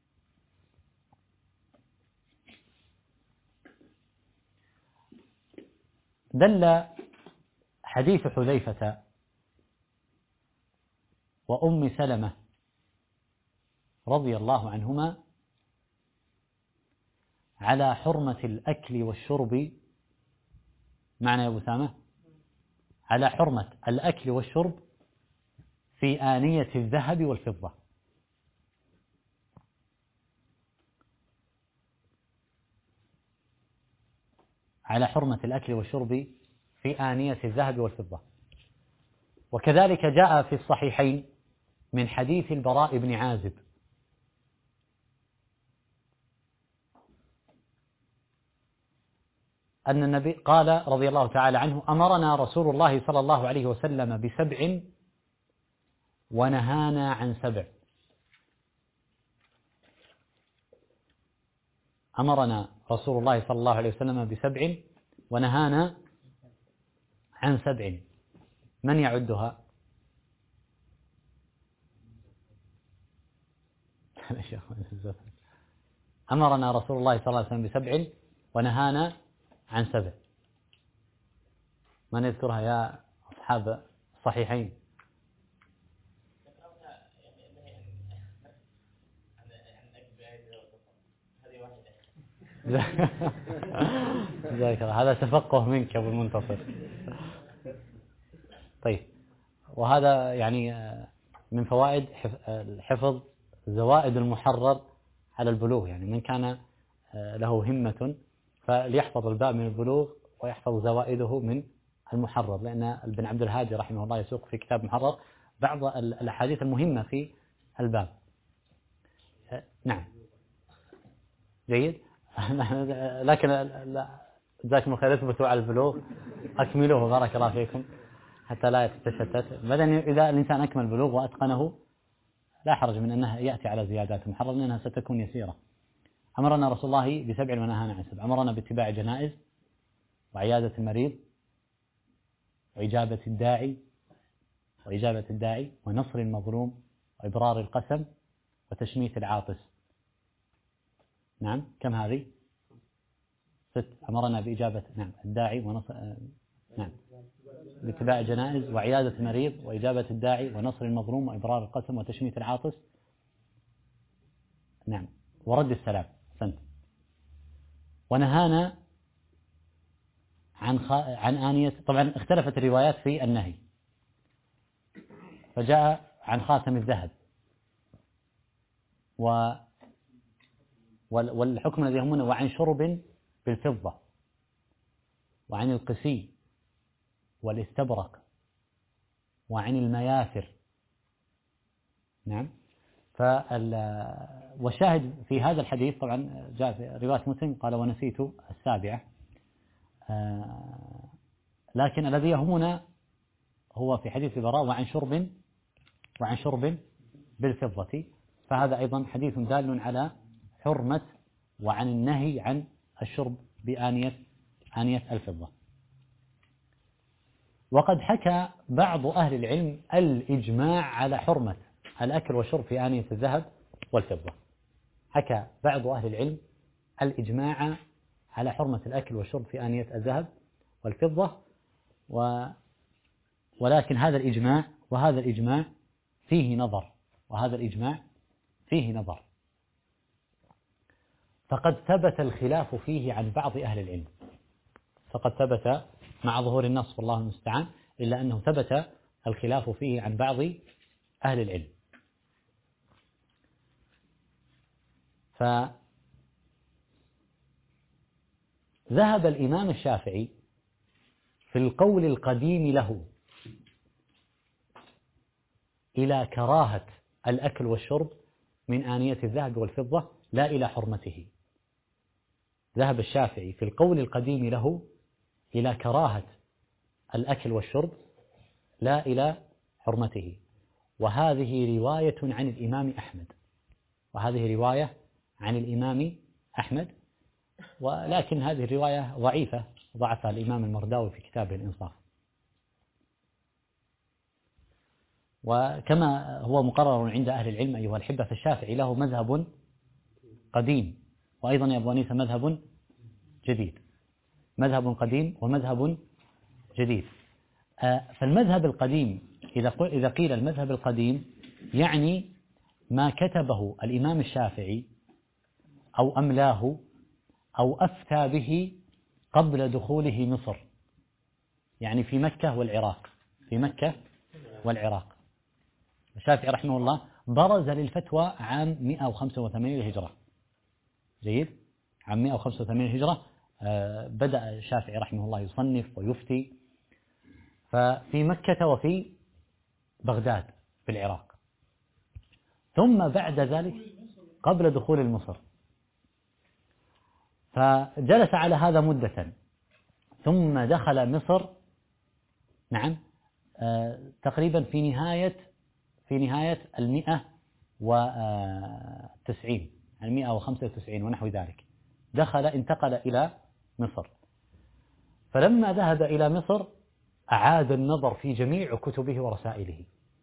دل حديث حذيفة وأم سلمة رضي الله عنهما على حرمة الأكل والشرب، معنى يا أبو سامة، على حرمة الأكل والشرب في آنية الذهب والفضة. على حرمة الأكل والشرب في آنية الذهب والفضة. وكذلك جاء في الصحيحين من حديث البراء بن عازب أن النبي قال رضي الله تعالى عنه: أمرنا رسول الله صلى الله عليه وسلم ب7 ونهانا عن 7. أمرنا رسول الله صلى الله عليه وسلم ب7 ونهانا عن 7. من يعدها؟ أمرنا رسول الله صلى الله عليه وسلم ب7 ونهانا عن 7. من يذكرها يا أصحاب الصحيحين؟ هذا تفقه منك أبو المنتصر. طيب، وهذا يعني من فوائد حفظ زوائد المحرر على البلوغ، يعني من كان له همة فليحفظ الباب من البلوغ ويحفظ زوائده من المحرر، لأن ابن عبد الهادي رحمه الله يسوق في كتاب محرر بعض الأحاديث المهمة في الباب. نعم جيد. لكن جزاكم الله خير، اثبتوا على البلوغ، أكملوه بارك الله فيكم حتى لا يتشتت. بعدين إذا الإنسان أكمل البلوغ وأتقنه لا حرج من أنه يأتي على زيادات محرر لأنها ستكون يسيرة. أمرنا رسول الله ب7 ونهانا عن 7. أمرنا باتباع الجنائز وعيادة المريض وإجابة الداعي ونصر المظلوم وإبرار القسم وتشميت العاطس. نعم كم هذه؟ 6. أمرنا بإجابة الداعي ونصر باتباع الجنائز وعيادة المريض وإجابة الداعي ونصر المظلوم وإبرار القسم وتشميت العاطس. ورد السلام. ونهانا عن آنية. طبعا اختلفت الروايات في النهي، فجاء عن خاتم الذهب والحكم الذي يهمنا وعن شرب بالفضة وعن القسي والاستبرق وعن المياثر. والشاهد في هذا الحديث طبعا جاء في رواية مسلم قال ونسيت 7. لكن الذي يهمنا هو في حديث البراء وعن شرب بالفضة، فهذا أيضا حديث دال على حرمة وعن النهي عن الشرب بآنية الفضة. وقد حكى بعض أهل العلم الإجماع على حرمة الأكل والشرب في آنية الذهب والفضة. حكى بعض أهل العلم الإجماع على حرمة الأكل والشرب في آنية الذهب والفضة، ولكن هذا الإجماع فيه نظر، فقد ثبت الخلاف فيه عن بعض أهل العلم، فقد ثبت مع ظهور النص والله المستعان، إلا أنه ثبت الخلاف فيه عن بعض أهل العلم. فذهب الإمام الشافعي في القول القديم له إلى كراهة الأكل والشرب من آنية الذهب والفضة لا إلى حرمته. ذهب الشافعي في القول القديم له إلى كراهة الأكل والشرب لا إلى حرمته، وهذه رواية عن الإمام أحمد، ولكن هذه الرواية ضعيفة، ضعفها الإمام المرداوي في كتابه الإنصاف. وكما هو مقرر عند أهل العلم أيها الأحبة، فالشافعي له مذهب قديم، وأيضا يا أبو أنيس مذهب جديد، مذهب قديم ومذهب جديد. فالمذهب القديم إذا قيل المذهب القديم يعني ما كتبه الإمام الشافعي أو أملاه أو أفتى به قبل دخوله مصر، يعني في مكة والعراق. الشافعي رحمه الله برز للفتوى عام 185 للهجرة. جيد، عام 185 للهجرة بدأ الشافعي رحمه الله يصنف ويفتي، ففي مكة وفي بغداد في العراق، ثم بعد ذلك قبل دخول مصر، فجلس على هذا مدة، ثم دخل مصر تقريبا في نهاية 190 يعني 195 ونحو ذلك، انتقل إلى مصر. فلما ذهب إلى مصر أعاد النظر في جميع كتبه ورسائله،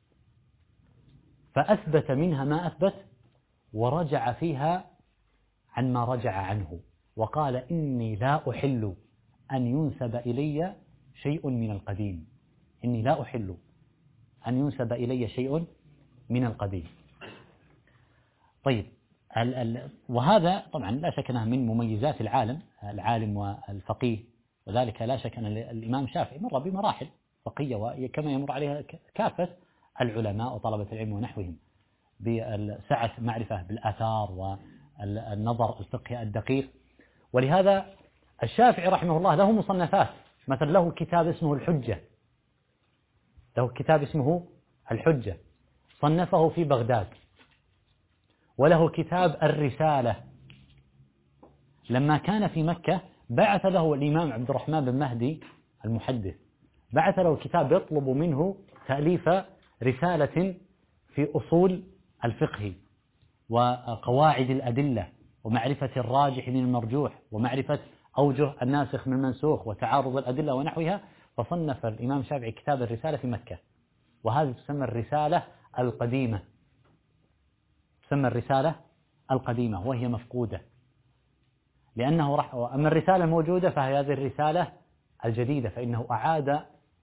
فأثبت منها ما أثبت ورجع فيها عن ما رجع عنه، وقال إني لا أحل أن ينسب إلي شيء من القديم، إني لا أحل أن ينسب إلي شيء من القديم. طيب، وهذا طبعا لا شك أنها من مميزات العالم والفقيه، وذلك لا شك أن الإمام الشافعي مر بمراحل فقهية وكما يمر عليها كافة العلماء وطلبة العلم ونحوهم، بسعة معرفة بالآثار والنظر الفقهي الدقيق. ولهذا الشافعي رحمه الله له مصنفات مثلا له كتاب اسمه الحجة، له كتاب اسمه الحجة صنفه في بغداد. وله كتاب الرسالة، لما كان في مكة بعث له الإمام عبد الرحمن بن مهدي المحدث، بعث له كتاب يطلب منه تأليف رسالة في أصول الفقه وقواعد الأدلة ومعرفة الراجح من المرجوح ومعرفة أوجه الناسخ من المنسوخ وتعارض الأدلة ونحوها. فصنف الإمام الشافعي كتاب الرسالة في مكة، وهذه تسمى الرسالة القديمة، تسمى الرسالة القديمة، وهي مفقودة لأنه أما الرسالة الموجودة فهي هذه الرسالة الجديدة، فإنه أعاد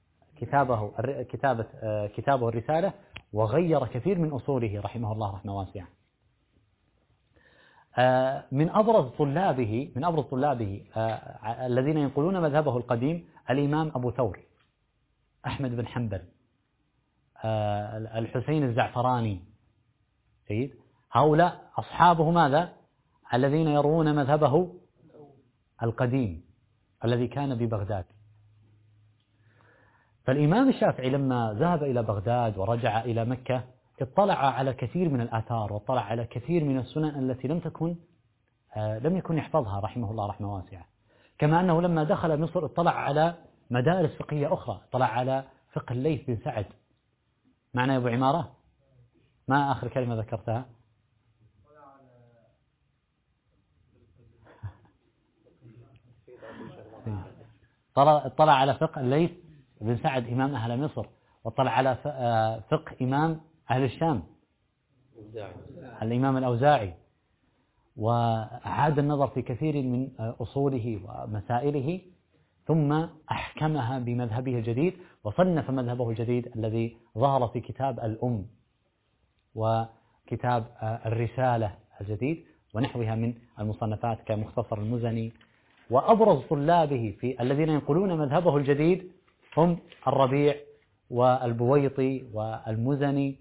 كتابه الرسالة وغير كثير من أصوله رحمه الله رحمة واسعة. من أبرز طلابه الذين ينقلون مذهبه القديم الإمام أبو ثور، أحمد بن حنبل، الحسين الزعفراني، جيد. هؤلاء أصحابه ماذا؟ الذين يروون مذهبه القديم الذي كان ببغداد. فالإمام الشافعي لما ذهب إلى بغداد ورجع إلى مكة اطلع على كثير من الآثار واطلع على كثير من السنن التي لم يكن يحفظها رحمه الله رحمة واسعة. كما أنه لما دخل مصر اطلع على مدارس فقهية أخرى، اطلع على فقه الليث بن سعد. معنا يا أبو عمارة؟ ما آخر كلمة ذكرتها؟ اطلع على فقه الليث بن سعد إمام أهل مصر، واطلع على فقه إمام أهل الشام الإمام الأوزاعي، وأعاد النظر في كثير من أصوله ومسائله ثم أحكمها بمذهبه الجديد، وصنف مذهبه الجديد الذي ظهر في كتاب الأم وكتاب الرسالة الجديد ونحوها من المصنفات كمختصر المزني. وأبرز طلابه في الذين ينقلون مذهبه الجديد هم الربيع والبويطي والمزني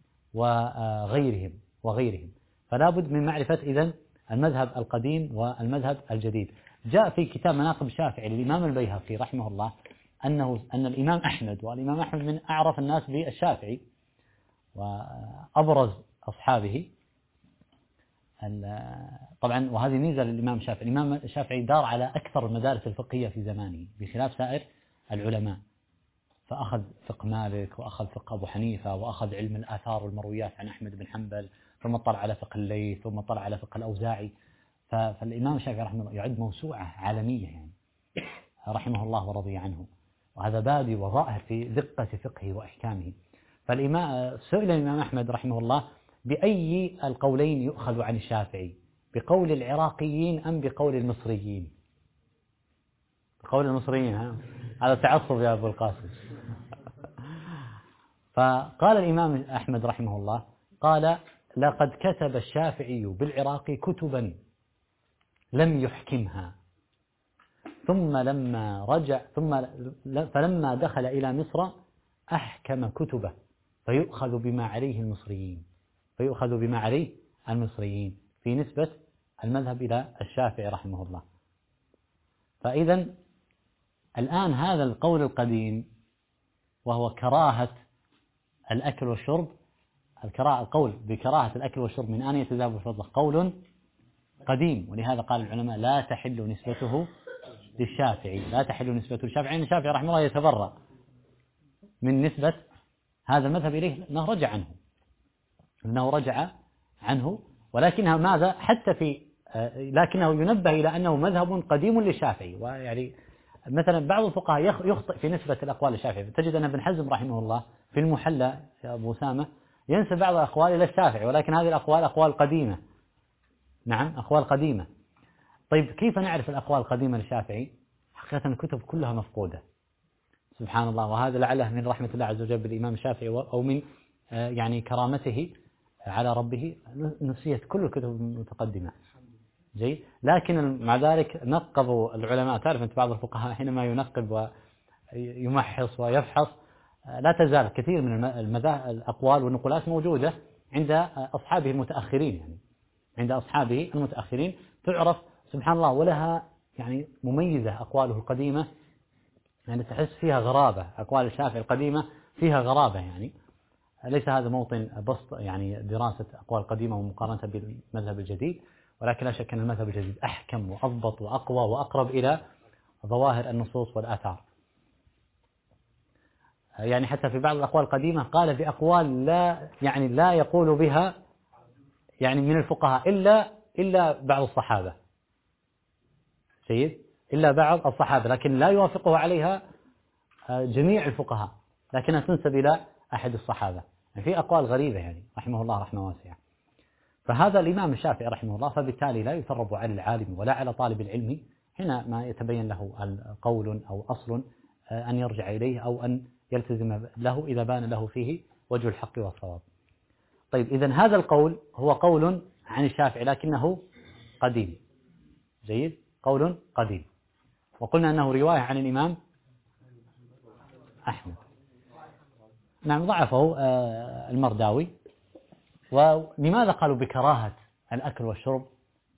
وغيرهم. فلا بد من معرفة إذن المذهب القديم والمذهب الجديد. جاء في كتاب مناقب الشافعي للإمام البيهقي رحمه الله أن الإمام أحمد، والإمام أحمد من أعرف الناس بالشافعي وأبرز أصحابه طبعا، وهذه ميزة للإمام الشافعي. الإمام الشافعي دار على أكثر المدارس الفقهية في زمانه بخلاف سائر العلماء، فأخذ فقه مالك وأخذ فقه أبو حنيفة وأخذ علم الآثار والمرويات عن أحمد بن حنبل، ثم اطلع على فقه الليث، ثم اطلع على فقه الأوزاعي. فالإمام الشافعي رحمه الله يعد موسوعة عالمية يعني رحمه الله ورضي عنه، وهذا بادي وظاهر في دقة فقهه وإحكامه. سئل الإمام أحمد رحمه الله بأي القولين يؤخذ عن الشافعي، بقول العراقيين أم بقول المصريين؟ بقول المصريين، هذا تعصب يا أبو القاسم. فقال الإمام أحمد رحمه الله قال: لقد كتب الشافعي بالعراق كتبا لم يحكمها، فلما دخل إلى مصر أحكم كتبه، فيؤخذ بما عليه المصريين في نسبة المذهب إلى الشافعي رحمه الله. فإذا الآن هذا القول القديم وهو كراهة الأكل والشرب، القول بكراهة الأكل والشرب من آنية الذهب والفضة قول قديم، ولهذا قال العلماء لا تحل نسبته للشافعي، لأن الشافعي رحمه الله يتبرأ من نسبة هذا المذهب إليه، أنه رجع عنه، ولكنها ماذا لكنه ينبه إلى أنه مذهب قديم للشافعي. ويعني مثلا بعض الفقهاء يخطئ في نسبة الأقوال للشافعي، تجد أن ابن حزم رحمه الله في المحلى يا أبو أسامة ينسب بعض الأقوال إلى الشافعي، ولكن هذه الأقوال أقوال قديمة. نعم، أقوال قديمة. طيب كيف نعرف الأقوال القديمة للشافعي؟ حقيقة الكتب كلها مفقودة سبحان الله، وهذا لعله من رحمة الله عز وجل بالإمام الشافعي أو من يعني كرامته على ربه، نسيت كل الكتب المتقدمة. جيد، لكن مع ذلك نقبوا العلماء. تعرف أنت بعض الفقهاء حينما ينقب ويمحص ويفحص لا تزال كثير من الأقوال والنقولات موجودة عند أصحابه المتأخرين، يعني عند أصحابه المتأخرين تعرف سبحان الله، ولها يعني مميزة أقواله القديمة يعني تحس فيها غرابة. أقوال الشافعي القديمة فيها غرابة، يعني ليس هذا موطن بسط يعني دراسة أقوال القديمة ومقارنة بالمذهب الجديد، ولكن لا شك أن المذهب الجديد أحكم وأضبط وأقوى وأقرب إلى ظواهر النصوص والآثار. يعني حتى في بعض الأقوال القديمة قال بأقوال لا يقول بها يعني من الفقهاء إلا بعض الصحابة، جيد، إلا بعض الصحابة، لكن لا يوافقه عليها جميع الفقهاء، لكنها تنسب إلى أحد الصحابة. يعني في أقوال غريبة يعني رحمه الله رحمة واسعة. فهذا الإمام الشافعي رحمه الله، فبالتالي لا يثرب على العالم ولا على طالب العلم هنا ما يتبين له قول أو أصل أن يرجع إليه أو أن يلتزم له إذا بان له فيه وجه الحق والصواب. طيب، إذن هذا القول هو قول عن الشافعي لكنه قديم، جيد، قول قديم، وقلنا أنه رواية عن الإمام أحمد. نعم، ضعفه المرداوي. ولماذا قالوا بكراهة الأكل والشرب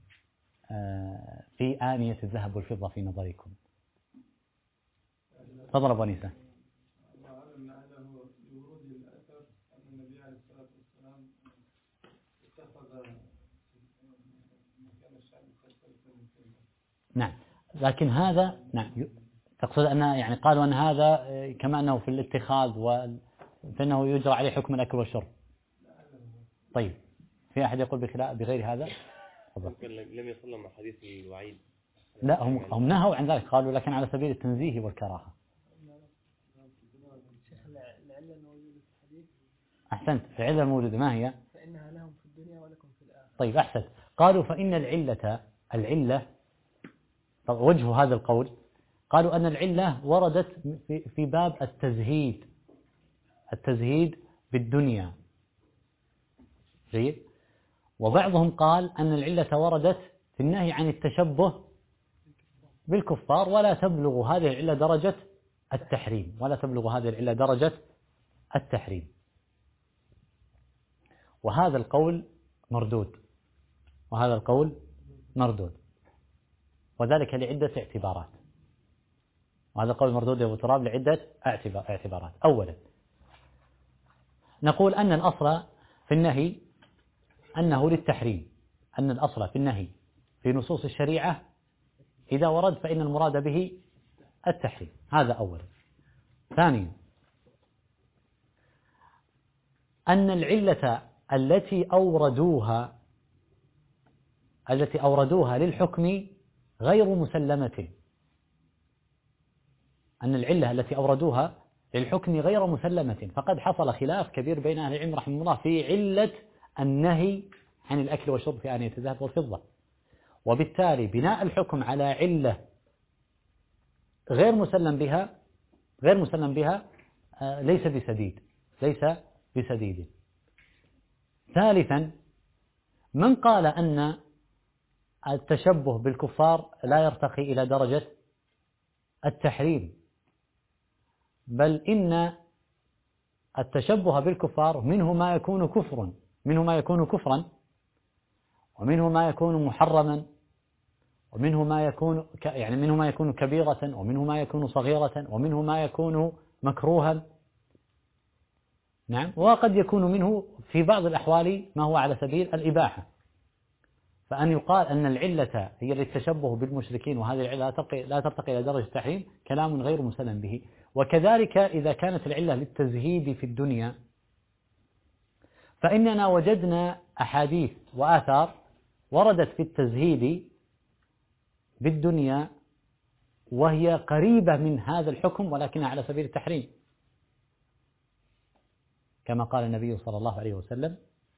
في آنية الذهب والفضة في نظركم؟ تفضل أبو أنيسة. نعم، لكن هذا نعم تقصد أن يعني قالوا أن هذا كما أنه في الاتخاذ فإنه يجرى عليه حكم الأكل والشرب. طيب، في أحد يقول بغير هذا؟ لم يصلهم حديث الوعيد. لا، هم نهوا عن ذلك، قالوا لكن على سبيل التنزيه والكراهة. أحسنت، العلة الموجودة ما هي؟ فإنها لهم في الدنيا ولكم في الآخرة. طيب، أحسنت. قالوا فإن العلة وجه هذا القول، قالوا أن العلة وردت في باب التزهيد بالدنيا، جيد. وبعضهم قال أن العلة وردت في النهي عن التشبه بالكفار، ولا تبلغ هذه العلة درجة التحريم، وهذا القول مردود، وذلك لعدة اعتبارات. وهذا القول مردود يا أبو تراب لعدة اعتبارات. أولا، نقول أن الأصل في النهي أنه للتحريم، أن الأصل في النهي في نصوص الشريعة إذا ورد فإن المراد به التحريم، هذا أولا. ثانيا، أن العلة التي أوردوها للحكم غير مسلمة، فقد حصل خلاف كبير بين أهل العلم رحمه الله في علة النهي عن الأكل والشرب في آنية الذهب والفضة، وبالتالي بناء الحكم على علة غير مسلم بها ليس بسديد. ثالثا، من قال أن التشبه بالكفار لا يرتقي إلى درجة التحريم، بل إن التشبه بالكفار منه ما يكون كفرا، ومنه ما يكون محرما، ومنه ما يكون كبيرة، ومنه ما يكون صغيرة، ومنه ما يكون مكروها. نعم، وقد يكون منه في بعض الأحوال ما هو على سبيل الإباحة. فأن يقال أن العلة هي للتشبه بالمشركين وهذه العلة لا ترتقي إلى درجة التحريم كلام غير مسلم به. وكذلك إذا كانت العلة للتزهيد في الدنيا، فإننا وجدنا أحاديث وآثار وردت في التزهيد بالدنيا وهي قريبة من هذا الحكم ولكنها على سبيل التحريم، كما قال النبي صلى الله عليه وسلم: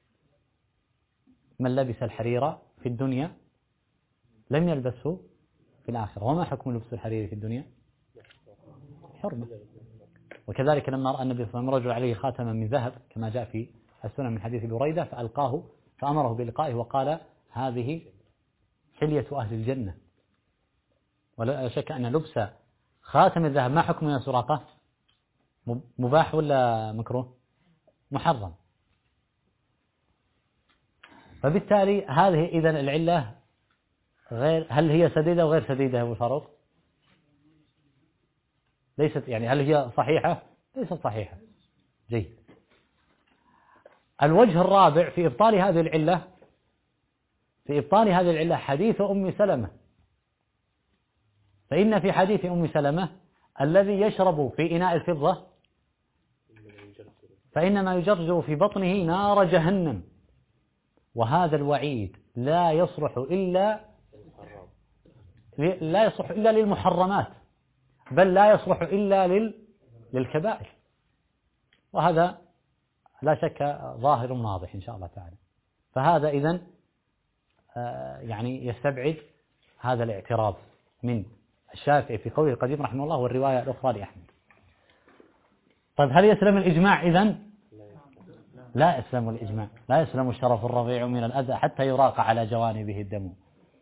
من لبس الحرير في الدنيا لم يلبسه في الآخرة. وما حكم لبس الحرير في الدنيا؟ حرمة. وكذلك لما رأى النبي صلى الله عليه وسلم رجل عليه خاتما من ذهب كما جاء في السنن من حديث بريدة فألقاه فأمره بلقائه وقال: هذه حلية أهل الجنة. ولا شك أن لبس خاتم الذهب ما حكم يا سراقة؟ مباح ولا مكروه؟ محرم. فبالتالي هذه إذن العلة هل هي سديدة وغير سديدة يا أبو فاروق؟ ليست يعني هل هي صحيحة؟ ليست صحيحة. جيد. الوجه الرابع في إبطال هذه العلة حديث أم سلمة، فإن في حديث أم سلمة الذي يشرب في إناء الفضة فإنما يجرجر في بطنه نار جهنم، وهذا الوعيد لا يصلح إلا للمحرمات، بل لا يصلح إلا للكبائر، وهذا لا شك ظاهر واضح إن شاء الله تعالى. فهذا إذن يعني يستبعد هذا الاعتراض من الشافعي في قوله القديم رحمه الله والرواية الأخرى لأحمد. طيب هل يسلم الإجماع إذن؟ لا يسلم الإجماع، لا يسلم الشرف الرفيع من الأذى حتى يراق على جوانبه الدم.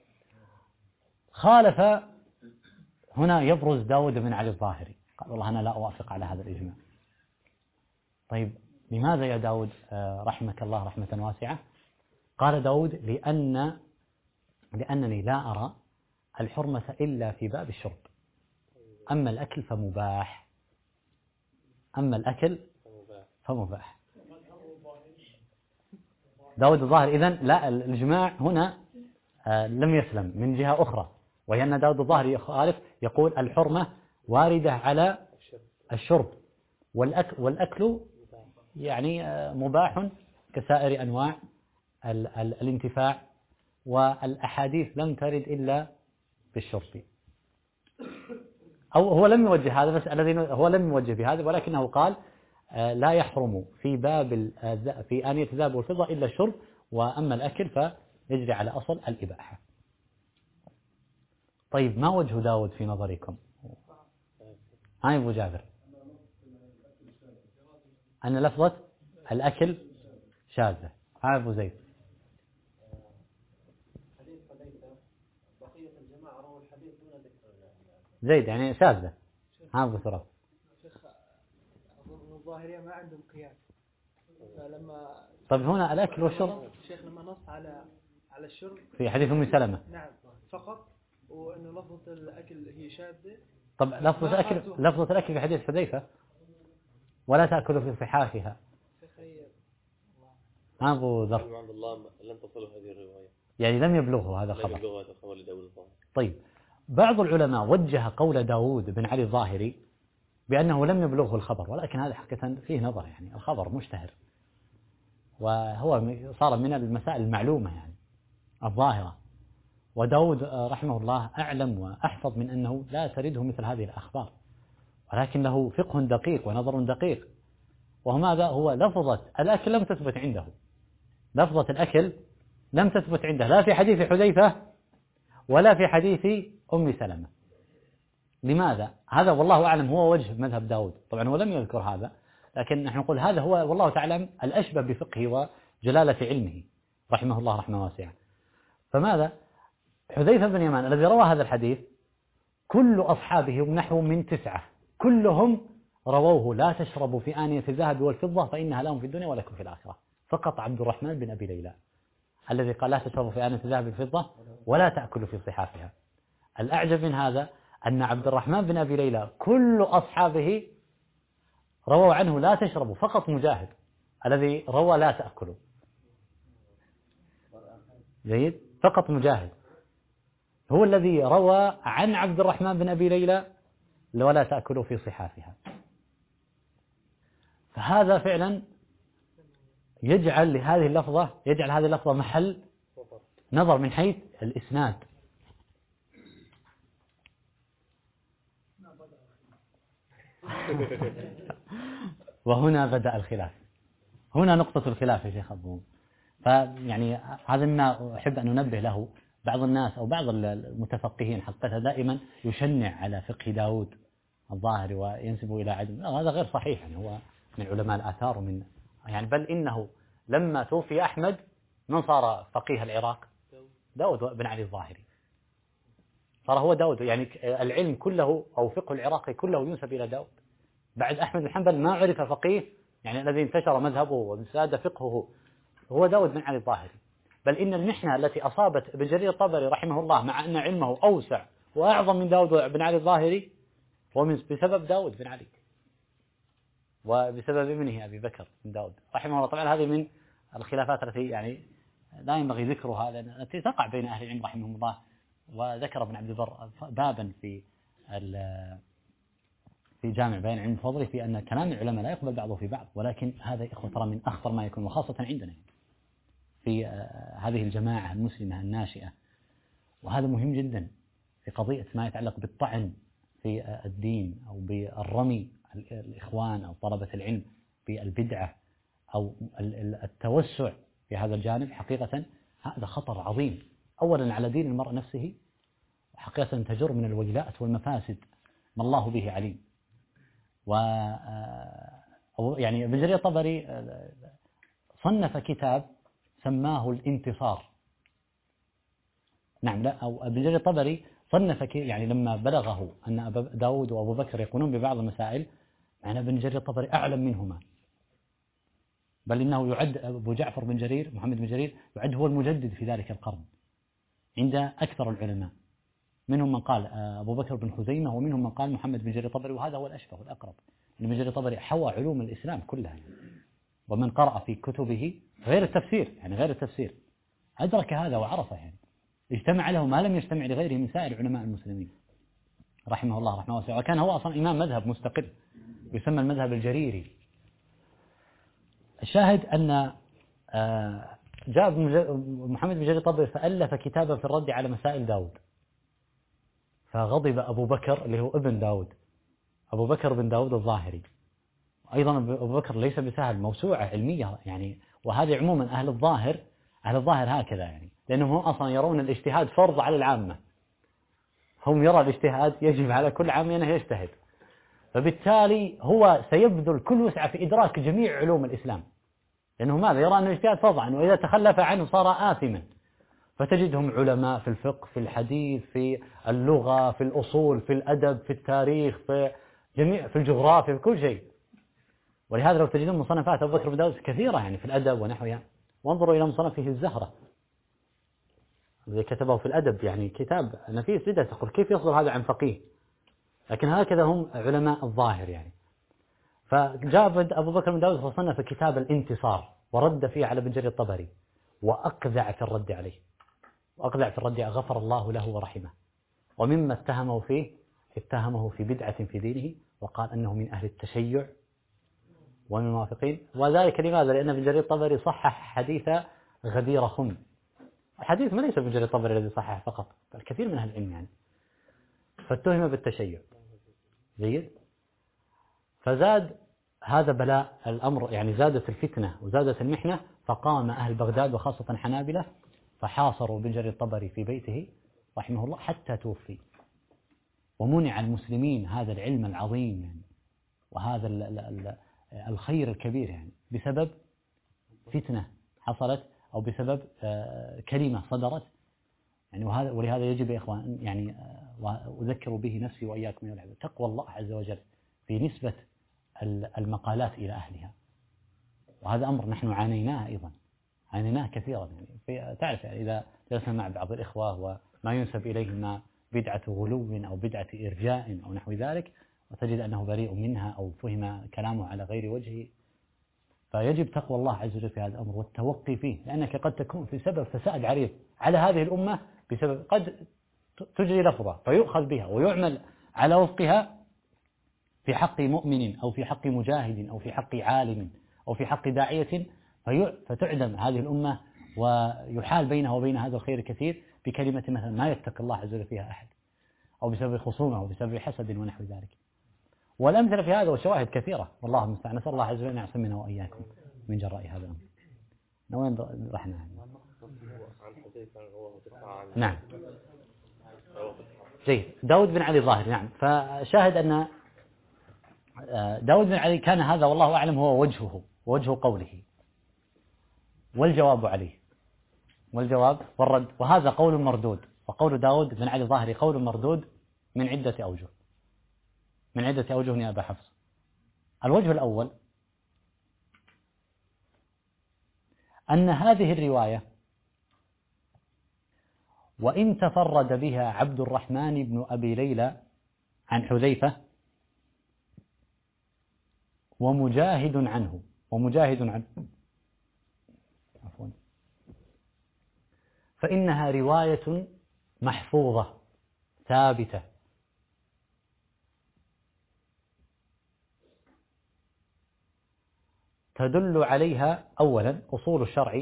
خالف هنا يبرز داود بن علي الظاهري، قال والله أنا لا أوافق على هذا الإجماع. طيب لماذا يا داود رحمك الله رحمة واسعة؟ قال داود لأنني لا أرى الحرمة إلا في باب الشرب، أما الأكل فمباح. داود الظاهر إذن لا، الإجماع هنا لم يسلم من جهة أخرى، وهي أن داود الظاهر يخالف، يقول الحرمة واردة على الشرب، والأكل يعني مباح كسائر أنواع الانتفاع، والأحاديث لم ترد إلا بالشرب. أو هو لم يوجه هذا، بس الذي هو لم يوجه بهذا، ولكنه قال لا يحرم في آنية الذهب والفضة إلا الشرب، وأما الأكل فيجري على أصل الإباحة. طيب ما وجه داود في نظركم؟ هاي أبو جابر، أن لفظة الأكل شاذة. هاي أبو زيد. زيد يعني شاذة. ها أبو ثراب. الظاهرية ما عندهم قياس، فلما طيب هنا الأكل والشرب الشيخ لما نص على الشرب في حديث أم سلمة، نعم فقط، وأنه لفظة الأكل هي شاذة. طب لفظة الأكل في حديث حذيفة ولا تأكلوا في صحافها. ها أبو ذر لم تصله هذه الرواية، يعني لم يبلغه هذا الخبر. طيب بعض العلماء وجه قول داود بن علي الظاهري بأنه لم يبلغه الخبر، ولكن هذا حقيقة فيه نظر، يعني الخبر مشتهر وهو صار من المسائل المعلومة يعني الظاهرة، وداود رحمه الله أعلم وأحفظ من أنه لا ترده مثل هذه الأخبار، ولكن له فقه دقيق ونظر دقيق. وهذا هو لفظة الأكل لم تثبت عنده، لفظة الأكل لم تثبت عنده لا في حديث حذيفة ولا في حديث أم سلمة. لماذا؟ هذا والله أعلم هو وجه مذهب داود، طبعا هو لم يذكر هذا، لكن نحن نقول هذا هو والله تعالى الأشبه بفقهه وجلالة علمه رحمه الله رحمة واسعة. فماذا؟ حذيفة بن يمان الذي روى هذا الحديث كل أصحابه نحو من 9 كلهم رووه لا تشربوا في آنية الذهب والفضة فإنها لهم في الدنيا ولكم في الآخرة، فقط عبد الرحمن بن أبي ليلى الذي قال لا تشربوا في آنية الذهب والفضة ولا تأكلوا في صحافها. الأعجب من هذا أن عبد الرحمن بن أبي ليلى كل أصحابه رووا عنه لا تشربوا، فقط مجاهد الذي روى لا تأكلوا. جيد، فقط مجاهد هو الذي روى عن عبد الرحمن بن أبي ليلى ولا تأكلوا في صحافها. فهذا فعلا يجعل هذه اللفظة محل نظر من حيث الإسناد. وهنا بدأ الخلاف، هنا نقطة الخلاف يا شيخ أبو. فيعني هذا ما أحب أن ننبه له. بعض الناس أو بعض المتفقهين حقيقة دائما يشنع على فقه داود الظاهري وينسبه إلى عدم، هذا غير صحيح. يعني هو من علماء الآثار ومن يعني بل إنه لما توفي أحمد من صار فقيه العراق؟ داود بن علي الظاهري، صار هو داود. يعني العلم كله أو فقه العراق كله ينسب إلى داود. بعد أحمد بن حنبل ما عرف فقيه يعني الذي انتشر مذهبه وزاد فقهه هو داود بن علي الظاهري. بل إن المحنة التي أصابت ابن جرير الطبري رحمه الله مع أن علمه أوسع وأعظم من داود بن علي الظاهري هو بسبب داود بن علي وبسبب ابنه أبي بكر بن داود رحمه الله. طبعا هذه من الخلافات التي يعني لا ينبغي ذكرها لأن التي تقع بين أهل العلم رحمهم الله. وذكر ابن عبد البر بابا في جامع بيان علم فضله في أن كلام العلماء لا يقبل بعضه في بعض، ولكن هذا إخوة ترى من أخطر ما يكون، وخاصة عندنا في هذه الجماعة المسلمة الناشئة. وهذا مهم جدا في قضية ما يتعلق بالطعن في الدين أو بالرمي الإخوان أو طلبة العلم بالبدعة أو التوسع في هذا الجانب. حقيقة هذا خطر عظيم أولا على دين المرء نفسه، وحقيقة تجر من الويلات والمفاسد ما الله به عليم. يعني ابن جرير الطبري صنف كتاب سماه الانتصار. نعم لا أو ابن جرير الطبري صنف يعني لما بلغه أن أبا داود وأبو بكر يقولون ببعض المسائل، يعني ابن جرير الطبري أعلم منهما، بل إنه يعد أبو جعفر بن جرير محمد بن جرير يعد هو المجدد في ذلك القرن عند أكثر العلماء. منهم من قال أبو بكر بن خزيمة، ومنهم من قال محمد بن جرير الطبري، وهذا هو الأشبه والأقرب. ابن جرير الطبري حوى علوم الإسلام كلها، ومن قرأ في كتبه غير التفسير يعني غير التفسير أدرك هذا وعرفه، يعني اجتمع له ما لم يجتمع لغيره من سائر علماء المسلمين رحمه الله رحمه واسعة. وكان هو أصلا إمام مذهب مستقل يسمى المذهب الجريري. الشاهد أن جاء محمد بن جرير الطبري فألف كتابا في الرد على مسائل داود، فغضب أبو بكر اللي هو ابن داود، أبو بكر بن داود الظاهري. أيضا أبو بكر ليس بسهل، موسوعة علمية يعني. وهذه عموما أهل الظاهر هكذا يعني، لأنهم هم أصلا يرون الاجتهاد فرض على العامة. هم يرى الاجتهاد يجب على كل عام أنه يجتهد، فبالتالي هو سيبذل كل وسعه في إدراك جميع علوم الإسلام، لأنه ماذا يرى أن الاجتهاد فرض عنه، وإذا تخلف عنه صار آثما. فتجدهم علماء في الفقه، في الحديث، في اللغة، في الأصول، في الأدب، في التاريخ، في الجغرافيا، في كل شيء. ولهذا لو تجدون مصنفات أبو بكر بن داود كثيرة يعني في الأدب ونحوها. وانظروا إلى مصنفه الزهرة الذي كتبه في الأدب، يعني كتاب نفيس جدا، تقول كيف يصدر هذا عن فقيه؟ لكن هكذا هم علماء الظاهر يعني. فجاء أبو بكر بن داود فصنف كتاب الانتصار ورد فيه على ابن جرير الطبري، وأقذع في الرد عليه، وأقذع في الرد غفر الله له ورحمه. ومما اتهمه في بدعة في دينه، وقال أنه من أهل التشيع ومن الموافقين. وذلك لماذا؟ لأن ابن جرير الطبري صحح حديث غدير خم. الحديث ما ليس ابن جرير الطبري الذي صحح فقط، بل كثير من أهل العلم يعني. فاتهم بالتشيع. جيد. فزاد هذا بلاء الأمر، يعني زادت الفتنة وزادت المحنة. فقام أهل بغداد وخاصة حنابلة فحاصروا ابن جرير الطبري في بيته رحمه الله حتى توفي. ومنع المسلمين هذا العلم العظيم يعني، وهذا الخير الكبير يعني، بسبب فتنة حصلت أو بسبب كلمة صدرت يعني. ولهذا يجب يا إخوان يعني، وأذكر به نفسي وإياكم يا الأحباب، تقوى الله عز وجل في نسبة المقالات إلى أهلها. وهذا أمر نحن عانيناه أيضا، عانيناه كثيرا يعني. تعرف يعني إذا جلسنا مع بعض الإخوة وما ينسب إليهم بدعة غلو أو بدعة إرجاء أو نحو ذلك، وتجد أنه بريء منها أو فهم كلامه على غير وجهه، فيجب تقوى الله عز وجل في هذا الأمر والتوقي فيه، لأنك قد تكون في سبب فساد عريض على هذه الأمة، بسبب قد تجري لفظة فيؤخذ بها ويعمل على وفقها في حق مؤمن أو في حق مجاهد أو في حق عالم أو في حق داعية، فتعدم هذه الأمة ويحال بينها وبين هذا الخير الكثير بكلمة مثلا ما يتقي الله عز وجل فيها أحد، أو بسبب خصومة أو بسبب حسد ونحو ذلك. والأمثلة في هذا والشواهد كثيرة والله المستعان. نسأل الله عز وجل أن يعصمنا وإياكم من جراء هذا الأمر. وين رحنا؟ نعم. جيد. داود بن علي الظاهري. نعم. فشاهد أن داود بن علي كان هذا والله أعلم هو وجه قوله، والجواب عليه، والجواب والرد. وهذا قول مردود، وقول داود بن علي الظاهري قول مردود من عدة أوجه، يا أبا حفص. الوجه الأول أن هذه الرواية وإن تفرد بها عبد الرحمن بن أبي ليلى عن حذيفة ومجاهد عنه عفوا، فإنها رواية محفوظة ثابتة تدل عليها أولا أصول الشرع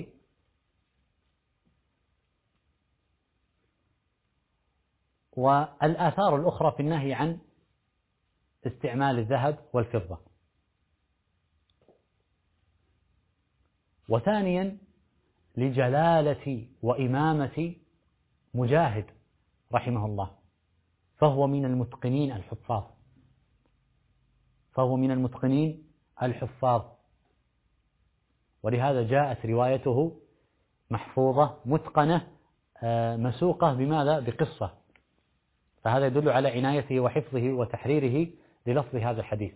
والآثار الأخرى في النهي عن استعمال الذهب والفضة. وثانيا لجلالة وإمامة مجاهد رحمه الله، فهو من المتقنين الحفاظ، ولهذا جاءت روايته محفوظة متقنة مسوقة بماذا؟ بقصة، فهذا يدل على عنايته وحفظه وتحريره للفظ هذا الحديث.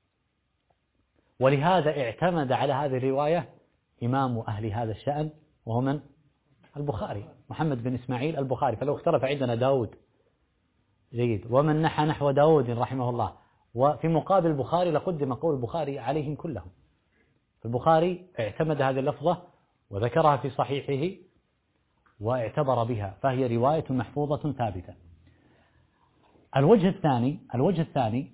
ولهذا اعتمد على هذه الرواية إمام أهل هذا الشأن وهو من؟ البخاري، محمد بن إسماعيل البخاري. فلو اختلف عندنا داود جيد ومن نحى نحو داود رحمه الله، وفي مقابل البخاري لقدم قول البخاري عليهم كلهم. البخاري اعتمد هذه اللفظة وذكرها في صحيحه واعتبر بها، فهي رواية محفوظة ثابتة. الوجه الثاني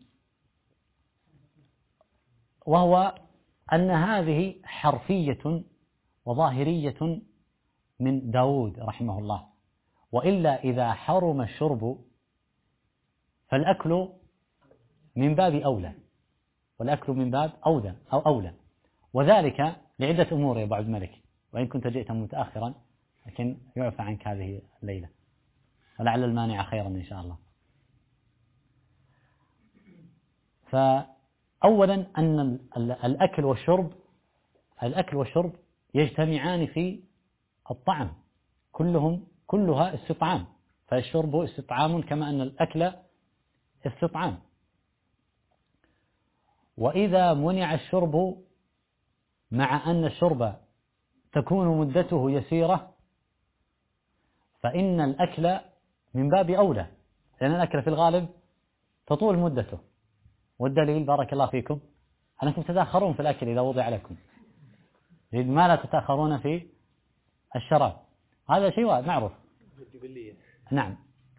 وهو أن هذه حرفية وظاهرية من داود رحمه الله، وإلا إذا حرم الشرب فالأكل من باب أولى، أولى، وذلك لعدة أمور يا أبو عبد الملك، وإن كنت جئت متأخرا لكن يعفى عنك هذه الليلة، ولعل المانع خيرا إن شاء الله. فأولا أن الأكل والشرب يجتمعان في الطعم، كلها استطعام، فالشرب استطعام كما أن الأكل استطعام. وإذا منع الشرب مع أن الشرب تكون مدته يسيرة فإن الأكل من باب أولى، لأن الأكل في الغالب تطول مدته. والدليل بارك الله فيكم أنكم تتأخرون في الأكل إذا وضع لكم، ما لا تتأخرون في الشراب، هذا شيء معروف. نعم،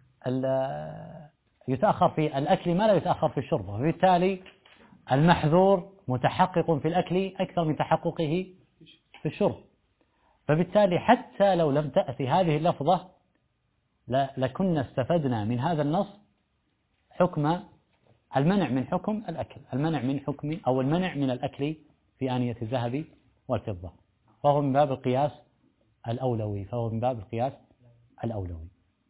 يتأخر في الأكل ما لا يتأخر في الشرب، وبالتالي المحذور متحقق في الأكل أكثر من تحققه في الشرب. فبالتالي حتى لو لم تأتي هذه اللفظة لكنا استفدنا من هذا النص حكم المنع من حكم الأكل، المنع من الأكل في آنية الذهب والفضة، فهو من باب القياس الأولوي.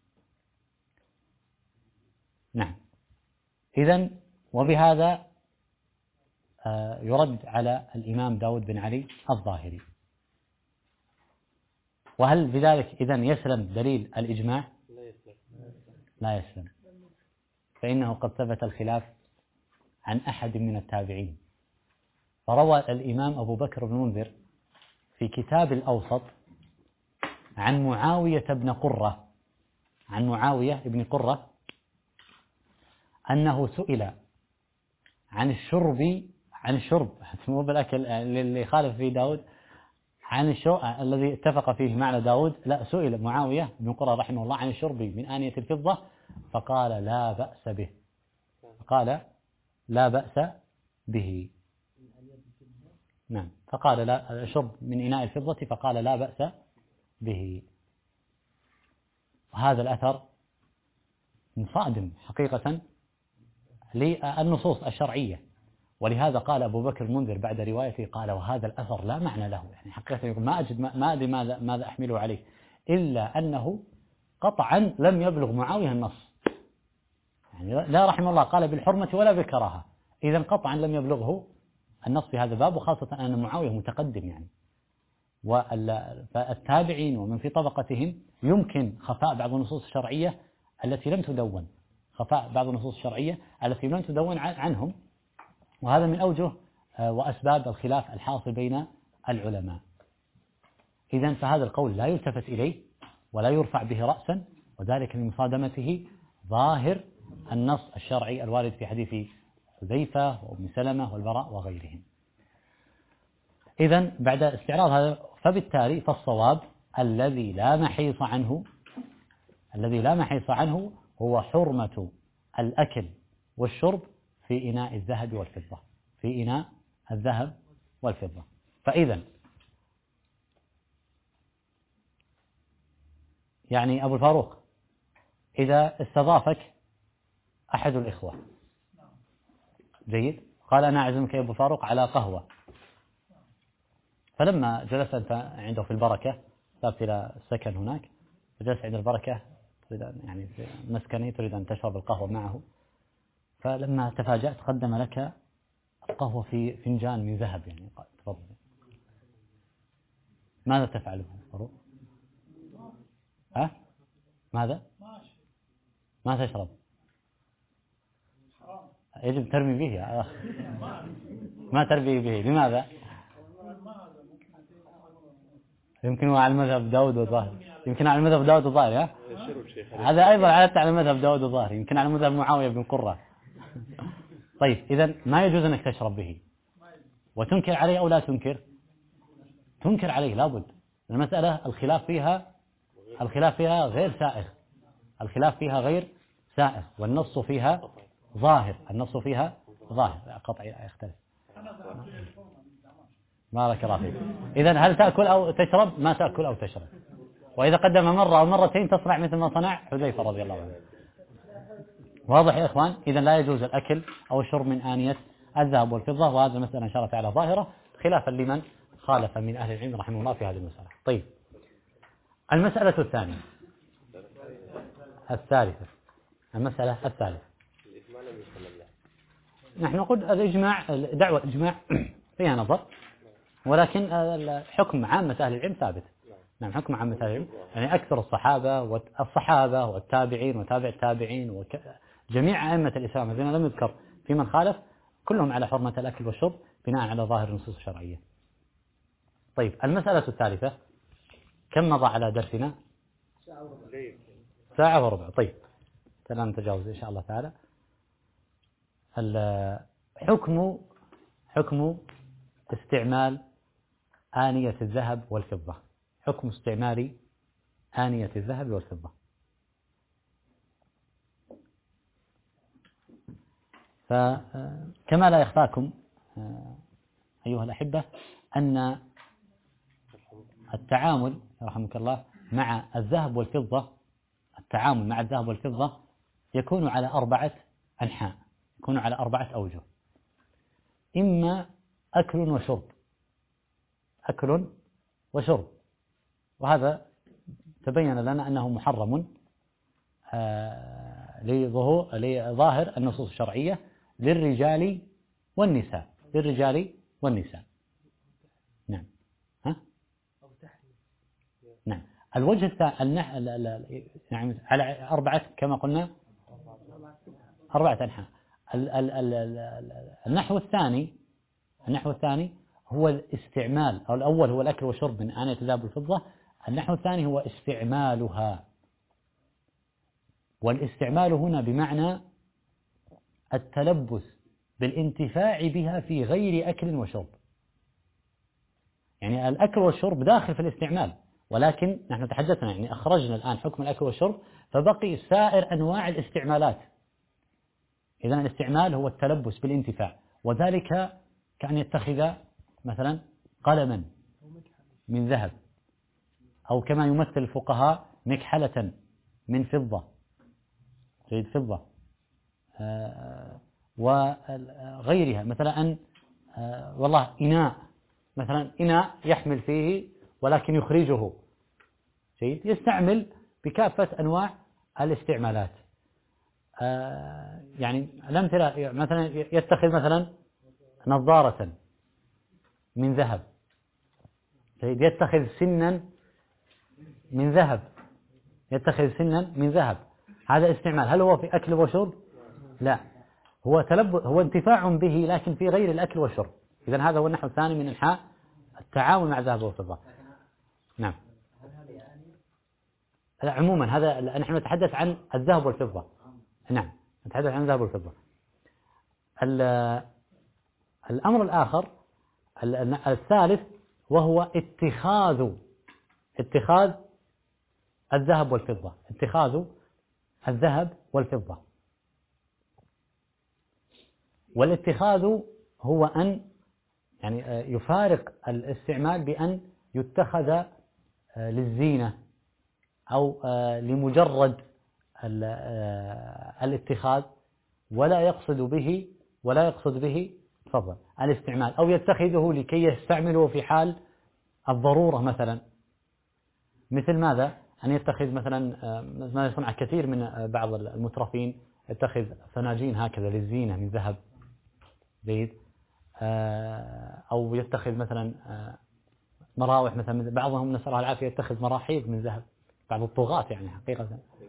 نعم، إذن وبهذا يرد على الإمام داود بن علي الظاهري. وهل بذلك إذن يسلم دليل الإجماع؟ لا يسلم، فإنه قد ثبت الخلاف عن أحد من التابعين. فروى الإمام أبو بكر بن منذر في كتاب الأوسط عن معاوية بن قرة أنه سئل عن الشرب مو بالأكل اللي خالف فيه داود، عن الشرب الذي اتفق فيه معنى داود، لا، سئل معاوية بن قرة رحمه الله عن الشرب من آنية الفضة فقال لا بأس به. نعم، فقال لا الشرب من إناء الفضة فقال لا بأس به. وهذا الأثر مصادم حقيقة للنصوص الشرعية، ولهذا قال أبو بكر المنذر بعد روايته قال وهذا الأثر لا معنى له، يعني حقيقة يقول ما أدري ماذا أحمله عليه، إلا أنه قطعا لم يبلغ معاوية النص، يعني لا رحمه الله قال بالحرمة ولا بالكراهة، إذا قطعا لم يبلغه النص في هذا الباب، وخاصة أن معاوية متقدم يعني. فالتابعين ومن في طبقتهم يمكن خفاء بعض النصوص الشرعية التي لم تدون عنهم، وهذا من أوجه وأسباب الخلاف الحاصل بين العلماء. إذن فهذا القول لا يلتفت إليه ولا يرفع به رأسا، وذلك لمصادمته ظاهر النص الشرعي الوارد في حديث حذيفة وابن سلمة والبراء وغيرهم. إذن بعد استعراض هذا فبالتالي فالصواب الذي لا محيص عنه هو حرمة الأكل والشرب في إناء الذهب والفضة، في إناء الذهب والفضة. فإذا يعني أبو الفاروق إذا استضافك أحد الإخوة جيد، قال أنا أعزمك يا أبو الفاروق على قهوة، فلما جلست أنت عنده في البركة، ذهبت إلى السكن هناك وجلست عند البركة تريد يعني في مسكني تريد أن تشرب القهوة معه، فلما تفاجأت قدم لك القهوة في فنجان من ذهب، يعني تفضل، ماذا تفعل فاروق؟ ماذا؟ ما تشرب؟ يجب ترمي به يا أخ، ما ترمي به، لماذا؟ يمكن هو على مذهب داود والظاهر، يمكن على مذهب داود والظاهر، هذا أيضا عادت على مذهب داود والظاهر، يمكن على مذهب معاوية بن قرة. طيب إذن ما يجوز أنك تشرب به، وتنكر عليه أو لا تنكر؟ تنكر عليه لابد. المسألة الخلاف فيها غير سائغ، الخلاف فيها غير سائغ، والنص فيها ظاهر، النص فيها ظاهر، قطعي يختلف. بارك الله فيك. إذن هل تأكل أو تشرب؟ ما تأكل أو تشرب. وإذا قدم مرة أو مرتين تصنع مثل ما صنع حذيفة رضي الله عنه. واضح يا إخوان؟ إذن لا يجوز الأكل أو الشرب من آنية الذهب والفضة، وهذه المسألة إن شاء الله تعالى ظاهرة، خلافا لمن خالف من أهل العلم رحمه الله في هذه المسألة. طيب، المسألة الثانية الثالثة، المسألة الثالثة، نحن نقول الإجماع، دعوة الإجماع فيها نظر، ولكن حكم عامة أهل العلم ثابت. نعم، حكم عامة أهل العلم يعني أكثر الصحابة والتابعين وتابع التابعين وجميع أئمة الإسلام الذين لم يذكر في من خالف كلهم على حرمة الأكل والشرب بناء على ظاهر النصوص الشرعية. طيب، المسألة الثالثة، كم مضى على درسنا؟ ساعة وربع. طيب، لا نتجاوز إن شاء الله تعالى. حكم استعمال آنية الذهب والفضة، حكم استعمال آنية الذهب والفضة. فكما لا يخفاكم أيها الأحبة أن التعامل رحمك الله مع الذهب والفضة، التعامل مع الذهب والفضة يكون على 4 أنحاء، يكون على 4 أوجه. إما أكل وشرب، أكل وشرب، وهذا تبين لنا أنه محرم لظاهر النصوص الشرعية للرجال والنساء، للرجال والنساء. نعم، نعم. الوجه الثاني يعني على 4 كما قلنا 4 أنحاء. النحو الثاني هو الاستعمال، أو الأول هو الأكل والشرب من آنية الذهب والفضة، النحو الثاني هو استعمالها، والاستعمال هنا بمعنى التلبس بالانتفاع بها في غير أكل وشرب. يعني الأكل والشرب داخل في الاستعمال، ولكن نحن تحدثنا يعني أخرجنا الآن حكم الأكل والشرب، فبقي سائر أنواع الاستعمالات. إذن الاستعمال هو التلبس بالانتفاع، وذلك كأن يتخذ مثلا قلما من ذهب، أو كما يمثل الفقهاء مكحلة من فضة، جيد، فضة، وغيرها، مثلا أن والله إناء، مثلا إناء يحمل فيه ولكن يخرجه، جيد، يستعمل بكافة أنواع الاستعمالات. يعني الأمثلة مثلا يتخذ مثلا نظارة من ذهب، جيد، يتخذ سنا من ذهب، يتخذ سنا من ذهب، هذا استعمال. هل هو في أكل وشرب؟ لا، هو انتفاع به لكن في غير الأكل والشرب. إذن هذا هو النحو الثاني من أنحاء التعامل مع الذهب والفضة. نعم. عموما هذا نحن نتحدث عن الذهب والفضة. نعم، نتحدث عن الذهب والفضة. الأمر الآخر الثالث وهو اتخاذ الذهب والفضة، اتخاذ الذهب والفضة. والاتخاذ هو أن يعني يفارق الاستعمال بأن يتخذ للزينة أو لمجرد الاتخاذ ولا يقصد به تفضل الاستعمال، أو يتخذه لكي يستعمله في حال الضرورة مثلا. مثل ماذا؟ أن يتخذ مثلا ما يصنع كثير من بعض المترفين، يتخذ فناجين هكذا للزينة من ذهب زيد، أو يتخذ مثلا مراوح مثلا، بعضهم نسأل الله العافية يتخذ مراحيض من ذهب، بعض الطغاة يعني حقيقة.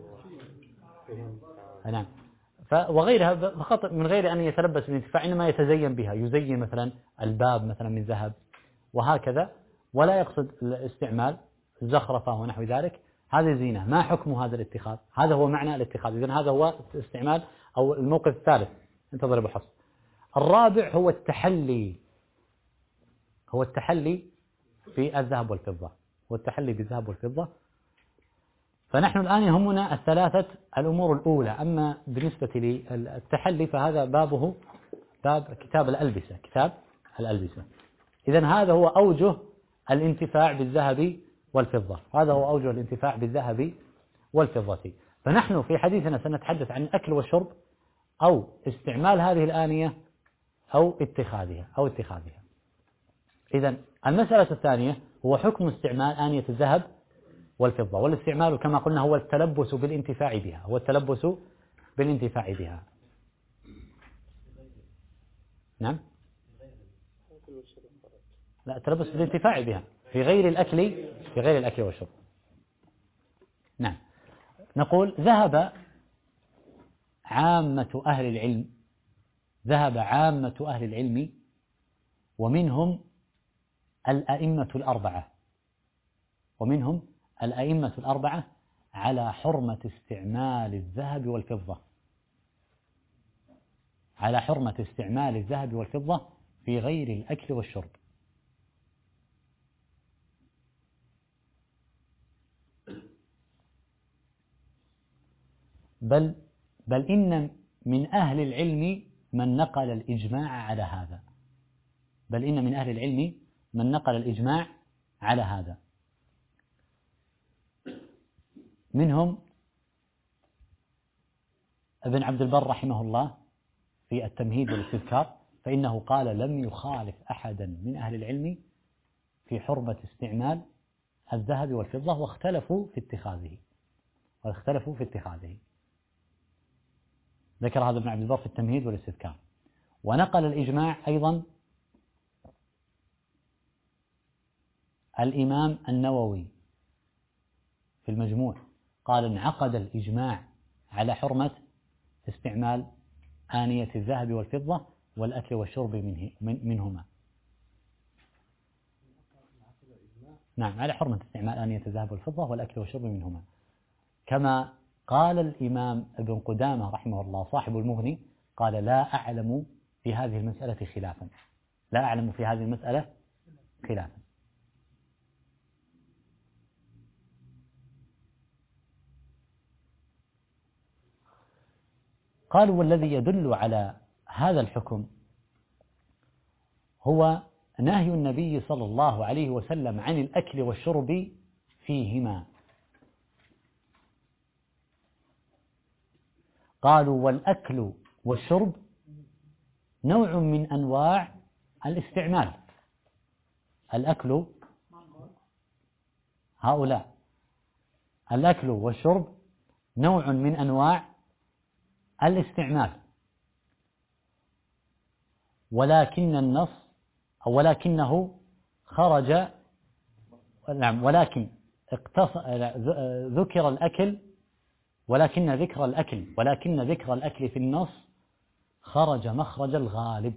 نعم. وغيرها فقط من غير أن يتلبس بالانتفاع، إنما يتزين بها، يزين مثلا الباب مثلا من ذهب وهكذا، ولا يقصد الاستعمال زخرفة ونحو ذلك. هذه زينة. ما حكم هذا الاتخاذ؟ هذا هو معنى الاتخاذ. إذن هذا هو الاستعمال أو الموقف الثالث، انتظر أبو حفص. الرابع هو التحلي، في الذهب والفضة، والتحلي بالذهب والفضة. فنحن الآن يهمنا الثلاثة الأمور الأولى. أما بالنسبة للتحلي فهذا بابه باب كتاب الألبسة. إذن هذا هو أوجه الانتفاع بالذهب والفضة، هذا هو أوجه الانتفاع بالذهب والفضة. فنحن في حديثنا سنتحدث عن الأكل والشرب، أو استعمال هذه الآنية، أو اتخاذها. إذن المسألة الثانية هو حكم استعمال آنية الذهب والفضة. والاستعمال كما قلنا هو التلبس بالانتفاع بها، نعم، لا، التلبس بالانتفاع بها في غير الأكل والشرب. نعم. نقول ذهب عامة أهل العلم ومنهم الأئمة الأربعة على حرمة استعمال الذهب والفضة في غير الأكل والشرب. بل إن من أهل العلم من نقل الإجماع على هذا، منهم ابن عبد البر رحمه الله في التمهيد والاستذكار، فإنه قال لم يخالف أحدا من أهل العلم في حرمة استعمال الذهب والفضة، واختلفوا في اتخاذه. ذكر هذا ابن عبد البر في التمهيد والاستذكار. ونقل الإجماع أيضا الإمام النووي في المجموع، قال انعقد الإجماع على حرمة استعمال آنية الذهب والفضة والأكل والشرب منهما. نعم، على حرمة استعمال آنية الذهب والفضة والأكل والشرب منهما، كما قال الإمام ابن قدامة رحمه الله صاحب المغني، قال لا أعلم في هذه المسألة خلافا. قالوا والذي يدل على هذا الحكم هو نهي النبي صلى الله عليه وسلم عن الأكل والشرب فيهما. قالوا والأكل والشرب نوع من أنواع الاستعمال. الأكل والشرب نوع من أنواع الاستعمال، ولكنه خرج، نعم، ولكن ذكر الأكل، ولكن ذكر الأكل في النص خرج مخرج الغالب،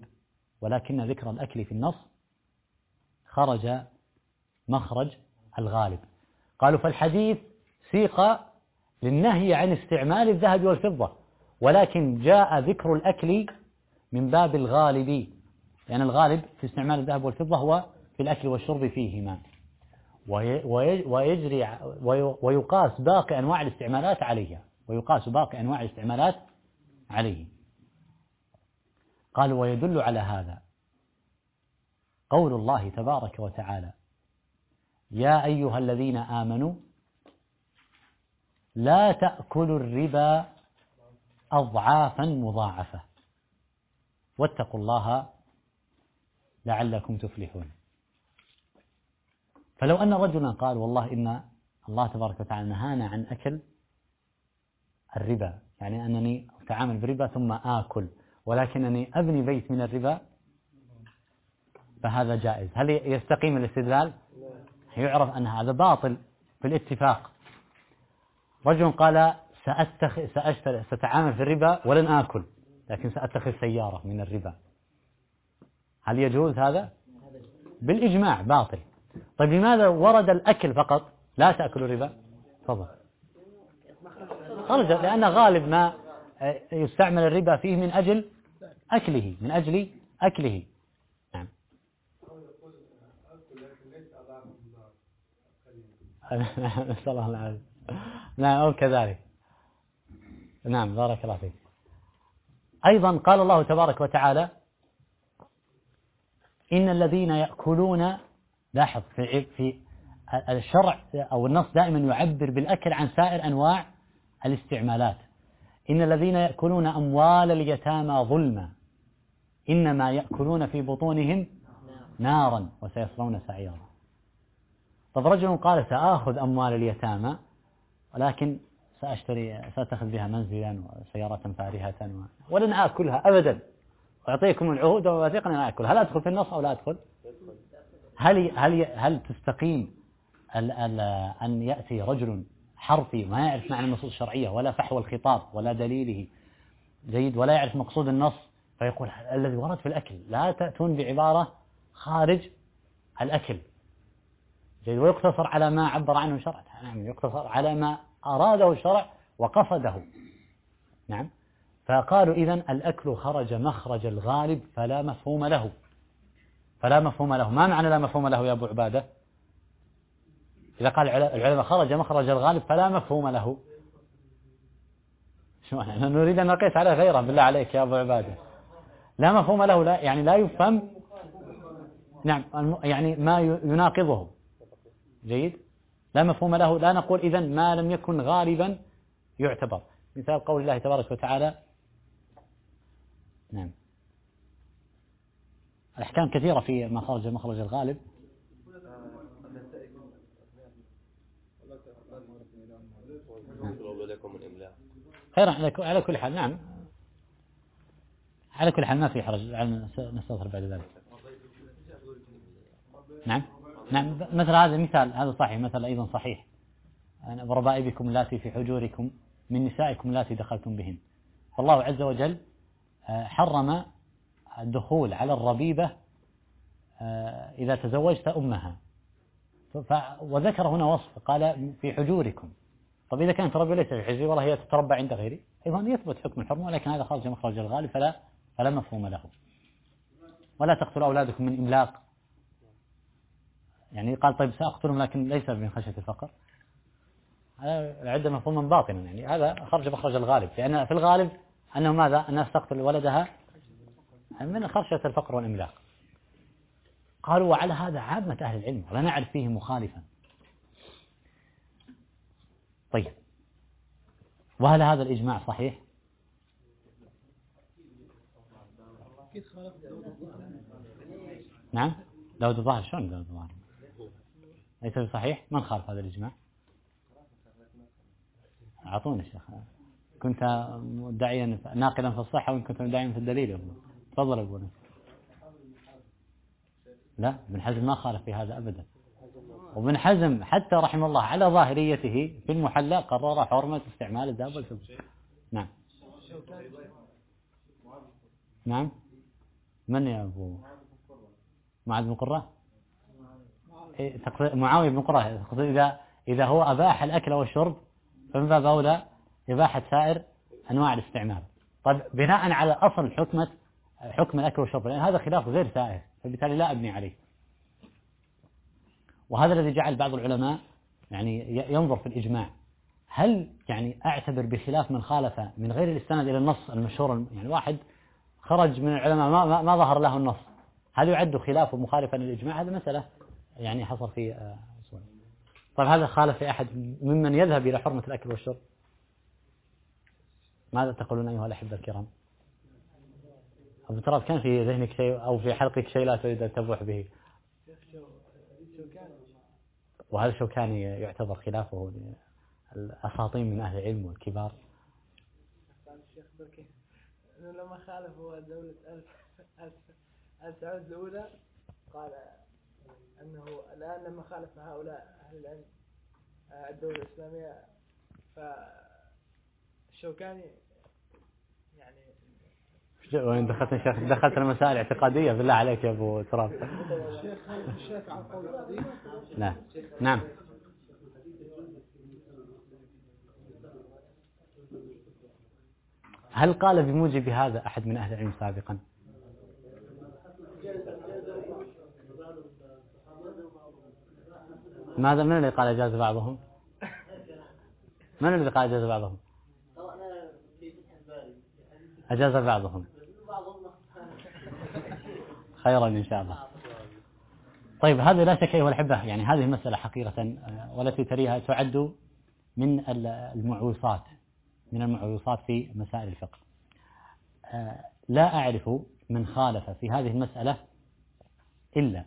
قالوا فالحديث سيق للنهي عن استعمال الذهب والفضة، ولكن جاء ذكر الأكل من باب الغالب، يعني الغالب في استعمال الذهب والفضة هو في الأكل والشرب فيهما، ويجري ويقاس باقي أنواع الاستعمالات عليها، ويقاس باقي أنواع الاستعمالات عليه. قال ويدل على هذا قول الله تبارك وتعالى: يا أيها الذين آمنوا لا تأكلوا الربا أضعافا مضاعفة واتقوا الله لعلكم تفلحون. فلو أن رجلا قال والله إن الله تبارك وتعالى نهانا عن أكل الربا، يعني أنني أتعامل بالربا ثم آكل، ولكنني أبني بيت من الربا، فهذا جائز. هل يستقيم الاستدلال؟ يعرف أن هذا باطل في الاتفاق. رجل قال ستعامل في الربا ولن آكل، لكن سأتخذ سيارة من الربا، هل يجوز هذا؟ بالإجماع باطل. طيب لماذا ورد الأكل فقط لا تأكل الربا؟ تفضل. خرج لأن غالب ما يستعمل الربا فيه من أجل أكله، من أجل أكله. نعم. نسأل الله العافية. نعم أو كذلك. نعم بارك الله فيك. أيضا قال الله تبارك وتعالى: إن الذين يأكلون، لاحظ في الشرع أو النص دائما يعبر بالأكل عن سائر أنواع الاستعمالات. إن الذين يأكلون أموال اليتامى ظلما إنما يأكلون في بطونهم نارا وسيصلون سعيرا. طب رجل قال سآخذ أموال اليتامى ولكن سأتخذ بها منزلا وسيارة فارهة ولن آكلها أبدا، أعطيكم العهود وواثق أن آكلها. هل أدخل في النص أو لا أدخل؟ هل تستقيم أن يأتي رجل حرفي ما يعرف معنى النصوص الشرعية ولا فحوى الخطاب ولا دليله جيد ولا يعرف مقصود النص فيقول الذي ورد في الأكل، لا تأتون بعبارة خارج الأكل جيد، ويقتصر على ما عبر عنه الشرع. نعم، يقتصر على ما أراده الشرع وقصده. نعم. فقالوا إذن الأكل خرج مخرج الغالب فلا مفهوم له. فلا مفهوم له. ما معنى لا مفهوم له يا أبو عبادة؟ إذا قال العلماء خرج مخرج الغالب فلا مفهوم له، شو احنا نريد أن نقيس على غيره بالله عليك يا أبو عبادة. لا مفهوم له، لا يعني لا يفهم. نعم، يعني ما يناقضه. جيد. لا مفهوم له، لا نقول إذن ما لم يكن غالبا يعتبر. مثال قول الله تبارك وتعالى. نعم. الأحكام كثيرة في ما خرج مخرج الغالب. خير على كل حال. نعم، على كل حال ما في حرج، نستظهر بعد ذلك. نعم. نعم، مثل هذا المثال هذا صحيح. مثل أيضا صحيح: وربائبكم اللاتي في حجوركم من نسائكم اللاتي دخلتم بهن. فالله عز وجل حرم الدخول على الربيبة إذا تزوجت أمها، وذكر هنا وصف قال في حجوركم. طب إذا كانت ربيبة ليس في حجري والله هي تتربى عند غيري، أيضا يثبت حكم الحرمة، ولكن هذا خرج مخرج الغالب فلا مفهوم له. ولا تقتلوا أولادكم من إملاق، يعني قال طيب سأقتلهم لكن ليس من خشية الفقر، هذا العدة مفهوما باطنا، يعني هذا خرج مخرج الغالب، لأن في الغالب أنه ماذا؟ الناس تقتل ولدها من خشية الفقر والإملاق. قالوا وعلى هذا عامة أهل العلم ولا نعرف فيه مخالفا. طيب، وهل هذا الإجماع صحيح؟ نعم. داود الظاهر شلون داود الظاهر؟ ليس بصحيح. من خالف هذا الإجماع؟ أعطونا شيخ. كنت مدعيا ناقلا في الصحة وإن كنت مدعيا في الدليل. تفضل أبونا. لا، ابن حزم ما خالف في هذا أبدا. وابن حزم حتى رحمه الله على ظاهريته في المحلى قرر حرمة استعمال الذهب والفضة. نعم. نعم. من يا أبو معاذ بن قرة؟ معاوية بن قرة. إذا هو أباح الأكل والشرب فمن باب أولى إباحة سائر أنواع الاستعمال. طيب بناء على أصل حكم الأكل والشرب، لأن هذا خلاف غير سائر، فبالتالي لا أبني عليه. وهذا الذي جعل بعض العلماء يعني ينظر في الإجماع، هل يعني أعتبر بخلاف من خالف من غير الاستناد إلى النص المشهور، يعني واحد خرج من العلماء ما ظهر له النص، هل يعد خلافه مخالفا للإجماع؟ هذا مسألة يعني حصل في طيب هذا خالف في أحد ممن يذهب إلى حرمة الأكل والشرب؟ ماذا تقولون أيها الأحبة الكرام؟ أبو تراب، كان في ذهنك شيء أو في حلقك شيء لا تريد أن تبوح به؟ وهل شوكاني يعتبر خلافه الأساطين من أهل العلم والكبار؟ الشيخ بركي لما خالف هو دولة آل سعود الأولى قال أنه الآن لما خالف هؤلاء أهل العلم الدولة الإسلامية فالشوكاني يعني وين دخلت يا شيخ؟ دخلت المسائل اعتقادية بالله عليك يا أبو تراب. الشيخ عن قول الحديث. نعم. هل قال بموجب هذا أحد من أهل العلم سابقا؟ ماذا؟ من الذي قال جاز بعضهم؟ من الذي قال جاز بعضهم؟ أجاز بعضهم. خيرا إن شاء الله. طيب هذا لا شك أيها الأحبة، يعني هذه مسألة حقيقة والتي تليها تعد من المعوصات في مسائل الفقه. لا أعرف من خالف في هذه المسألة إلا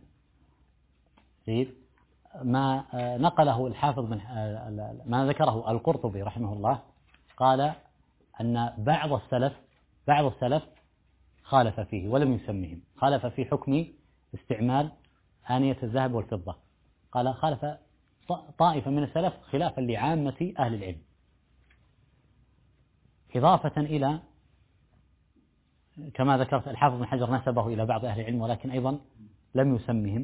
ما نقله الحافظ من ما ذكره القرطبي رحمه الله، قال أن بعض السلف خالف فيه ولم يسمهم، خالف في حكم استعمال آنية الذهب والفضة، قال خالف طائفة من السلف خلافا لعامة أهل العلم، إضافة إلى كما ذكرت الحافظ بن حجر نسبه إلى بعض أهل العلم ولكن أيضا لم يسمهم،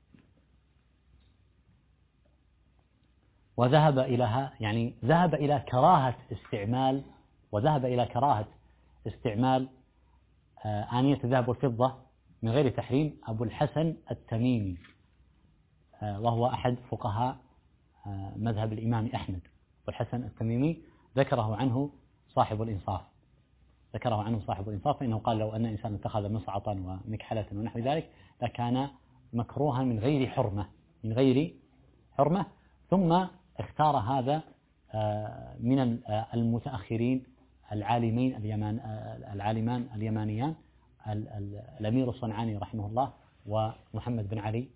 وذهب إلى كراهة استعمال آنية الذهب والفضة من غير تحريم أبو الحسن التميمي، وهو أحد فقهاء مذهب الإمام أحمد. أبو الحسن التميمي ذكره عنه صاحب الإنصاف، فإنه قال لو أن إنسان اتخذ مصعطا ومكحلة ونحو ذلك لكان مكروها من غير حرمة، ثم اختار هذا من المتأخرين العالمان اليمانيان الأمير الصنعاني رحمه الله ومحمد بن علي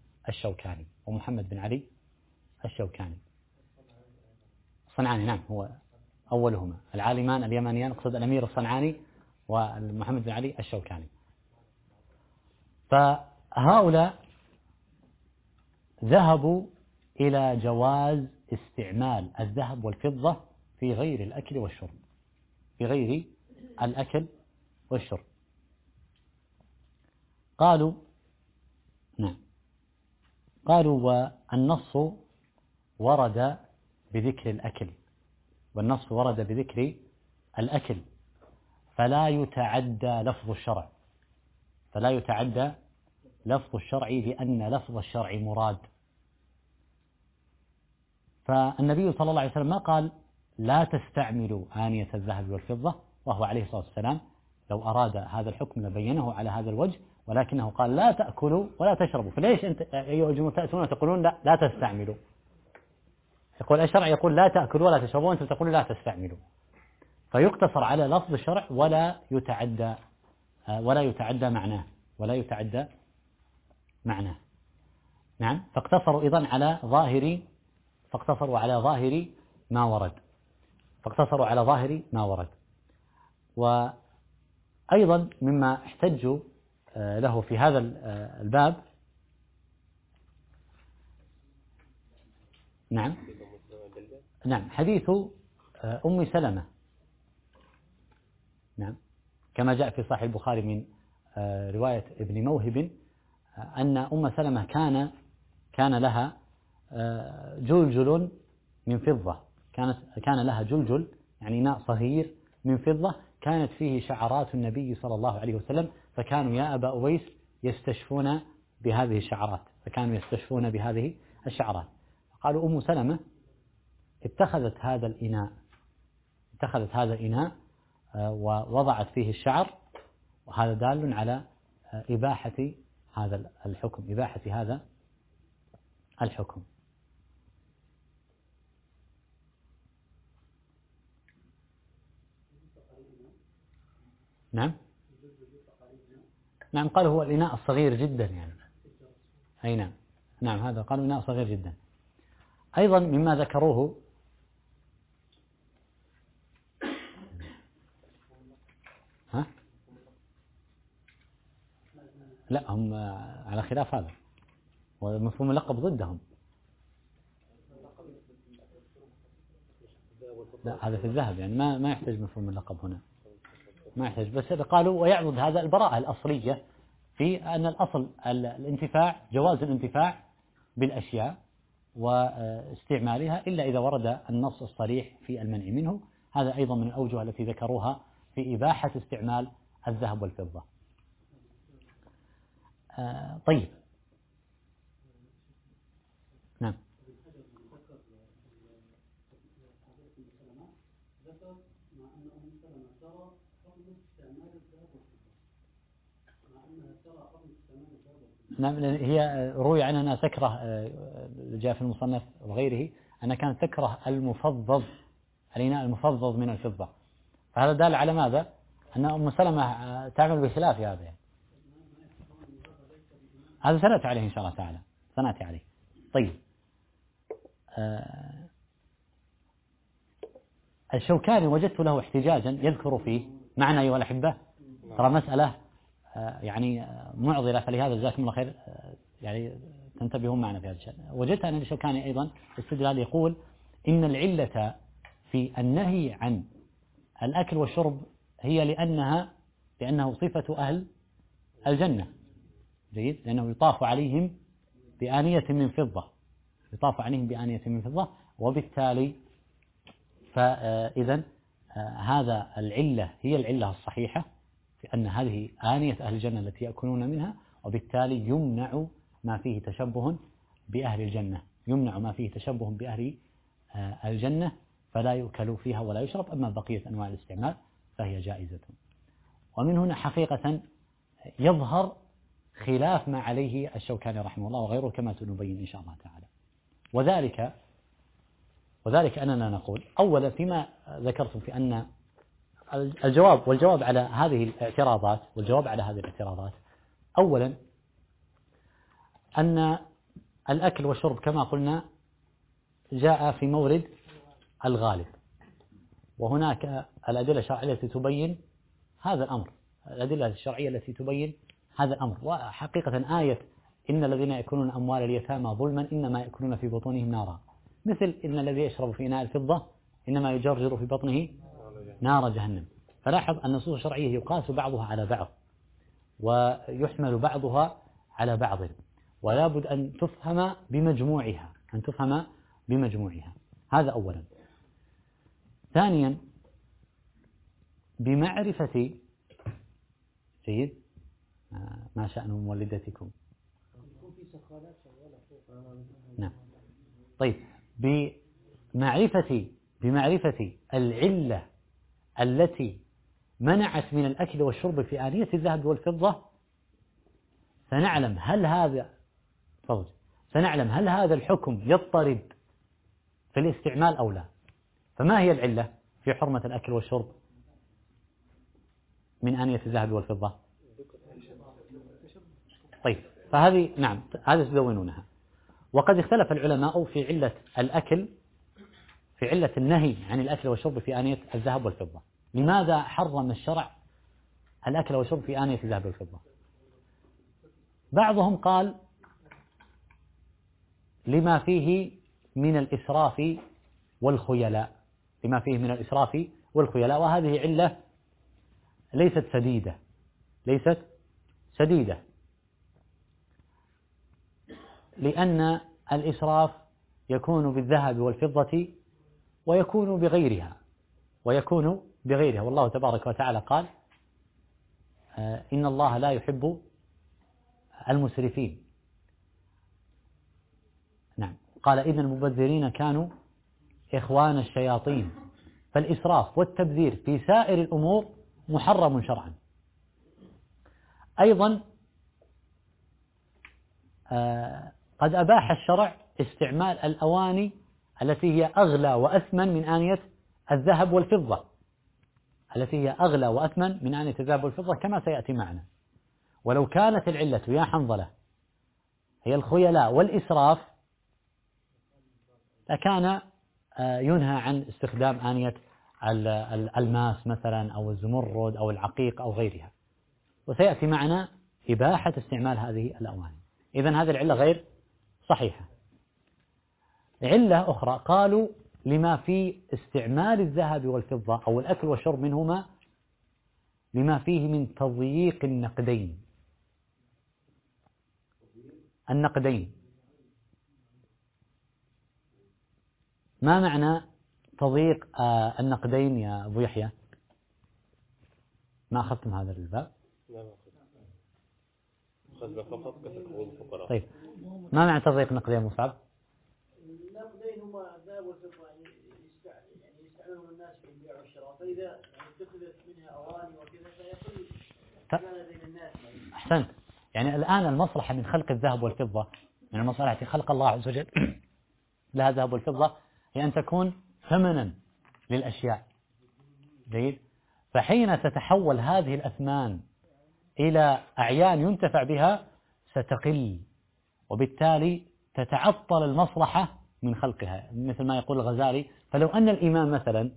الشوكاني. الصنعاني نعم هو أولهما، العالمان اليمانيان اقصد الأمير الصنعاني ومحمد بن علي الشوكاني. فهؤلاء ذهبوا إلى جواز استعمال الذهب والفضة في غير الأكل والشرب، قالوا والنص ورد بذكر الأكل فلا يتعدى لفظ الشرع لأن لفظ الشرع مراد. فالنبي صلى الله عليه وسلم ما قال لا تستعملوا آنية الذهب والفضة، وهو عليه الصلاة والسلام لو أراد هذا الحكم لبينه على هذا الوجه، ولكنه قال لا تأكلوا ولا تشربوا. فليش أنت أيها الجمهور تأتون وتقولون لا تستعملوا؟ يقول الشرع يقول لا تأكلوا ولا تشربوا وأنتم تقولون لا تستعملوا، فيقتصر على لفظ الشرع ولا يتعدى معناه. نعم. فاقتصروا أيضا على ظاهر ما ورد. وأيضا مما احتجوا له في هذا الباب نعم حديث أم سلمة، نعم كما جاء في صحيح البخاري من رواية ابن موهب أن أم سلمة كان لها جلجل من فضة، كان لها جلجل يعني إناء صغير من فضة كانت فيه شعرات النبي صلى الله عليه وسلم، فكانوا يا أبا أويس يستشفون بهذه الشعرات، الشعرات. قالوا أم سلمة اتخذت هذا الإناء ووضعت فيه الشعر، وهذا دال على إباحة هذا الحكم. نعم قال هو الإناء الصغير جدا يعني. أي نعم هذا قالوا إناء صغير جدا. أيضا مما ذكروه لا هم على خلاف هذا، ومفهوم اللقب ضدهم. لا هذا في الذهب يعني ما يحتاج مفهوم اللقب هنا، ما يحتاج. بس قالوا ويعضد هذا البراءة الأصلية في أن الأصل الانتفاع، جواز الانتفاع بالأشياء واستعمالها إلا إذا ورد النص الصريح في المنع منه. هذا أيضا من الأوجه التي ذكروها في إباحة استعمال الذهب والفضة. طيب نعم. نعم هي روي عنها أنها تكره، جاء في المصنف وغيره أنها كانت تكره الإناء المفضض من الفضة. فهذا دال على ماذا؟ أن أم سلمة تعمل بخلاف هذا يعني. هذا سنأتي عليه إن شاء الله تعالى، سنأتي عليه. طيب الشوكاني وجدت له احتجاجا يذكر فيه معنا أيها الأحبة، ترى مسألة يعني معضلة، فلهذا جزاكم الله خير يعني تنتبهون معنا في هذا الشأن. وجدت أن الشوكاني أيضا استدلال يقول إن العلة في النهي عن الأكل والشرب هي لأنه صفة أهل الجنة. جيد، لأنه يطاف عليهم بآنية من فضة، وبالتالي فإذا هذا العلة هي العلة الصحيحة في أن هذه آنية أهل الجنة التي يأكلون منها، وبالتالي يمنع ما فيه تشبه بأهل الجنة، فلا يؤكل فيها ولا يشرب. أما بقية أنواع الاستعمال فهي جائزة. ومن هنا حقيقة يظهر خلاف ما عليه الشوكاني رحمه الله وغيره كما سنبين إن شاء الله تعالى. وذلك أننا نقول أولا فيما ذكرتم في أن والجواب على هذه الاعتراضات أولا أن الأكل والشرب كما قلنا جاء في مورد الغالب، وهناك الأدلة الشرعية التي تبين هذا الأمر، وحقيقة آية إن الذين يأكلون أموال اليتامى ظلما إنما يأكلون في بطونهم نارا، مثل إن الذي يشرب في إناء الفضة إنما يجرجر في بطنه نار جهنم. فلاحظ أن النصوص الشرعية يقاس بعضها على بعض ويحمل بعضها على بعض، ولا بد أن تفهم بمجموعها. هذا أولا. ثانيا بمعرفة جيد ما شأن مولدتكم. نعم. طيب بمعرفة العلة التي منعت من الأكل والشرب في آنية الذهب والفضة سنعلم هل هذا الحكم يضطرد في الاستعمال أو لا. فما هي العلة في حرمة الأكل والشرب من آنية الذهب والفضة؟ طيب فهذه نعم هذا تدونونها. وقد اختلف العلماء في علة النهي عن الأكل والشرب في آنية الذهب والفضة. لماذا حرم الشرع الأكل والشرب في آنية الذهب والفضة؟ بعضهم قال لما فيه من الإسراف والخيلاء، وهذه علة ليست سديدة، لأن الإسراف يكون بالذهب والفضة ويكون بغيرها، والله تبارك وتعالى قال إن الله لا يحب المسرفين. نعم. قال إذن المبذرين كانوا إخوان الشياطين. فالإسراف والتبذير في سائر الأمور محرم شرعا. أيضا قد أباح الشرع استعمال الأواني التي هي أغلى وأثمن من آنية الذهب والفضة، التي هي أغلى وأثمن من آنية الذهب والفضة كما سيأتي معنا. ولو كانت العلة يا حنظلة هي الخيلاء والإسراف لكان ينهى عن استخدام آنية الماس مثلا أو الزمرد أو العقيق أو غيرها، وسيأتي معنا إباحة استعمال هذه الأواني. إذن هذه العلة غير صحيحة. علة أخرى قالوا لما في استعمال الذهب والفضة أو الأكل والشرب منهما لما فيه من تضييق النقدين. ما معنى تضييق النقدين يا أبو يحيى؟ ما أخذتم هذا الباب؟ لا أخذنا فقط كتقويم الفقراء. طيب ما معنى تضييق النقدين يا مصعب؟ النقدين هما الذهب والفضة يعني يستعملهم الناس في البيع والشراء، فإذا يعني اتخذت منها أواني وكذا فيقل بين الناس. أحسنت. يعني الآن المصلحة من خلق الذهب والفضة، من المصالح خلق الله عز وجل لها الذهب والفضة هي أن تكون ثمنا للأشياء. جيد. فحين تتحول هذه الأثمان إلى أعيان ينتفع بها ستقل، وبالتالي تتعطل المصلحة من خلقها، مثل ما يقول الغزالي. فلو أن الإمام مثلا،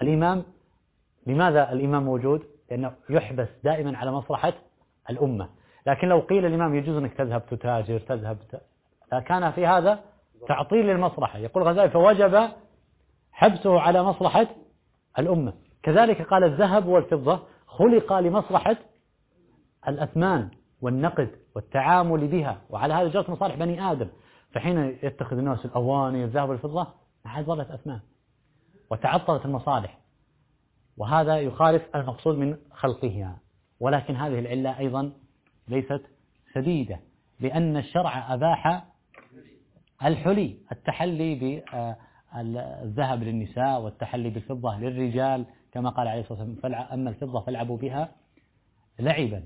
لماذا الإمام موجود؟ لأنه يحبس دائما على مصلحة الأمة. لكن لو قيل الإمام يجوز أنك تذهب تتاجر كان في هذا تعطيل للمصلحة. يقول الغزالي فوجب حبسه على مصلحة الأمة. كذلك قال الذهب والفضة خلق لمصلحة الأثمان والنقد والتعامل بها، وعلى هذا جرت مصالح بني آدم. فحين يتخذ الناس الأواني الذهب والفضة ما ظلت أثمان وتعطلت المصالح، وهذا يخالف المقصود من خلقها. ولكن هذه العلة أيضا ليست سديدة، لأن الشرع أباح الحلي، التحلي بالذهب للنساء والتحلي بالفضة للرجال كما قال عليه الصلاة والسلام أما الفضة فالعبوا بها لعبا.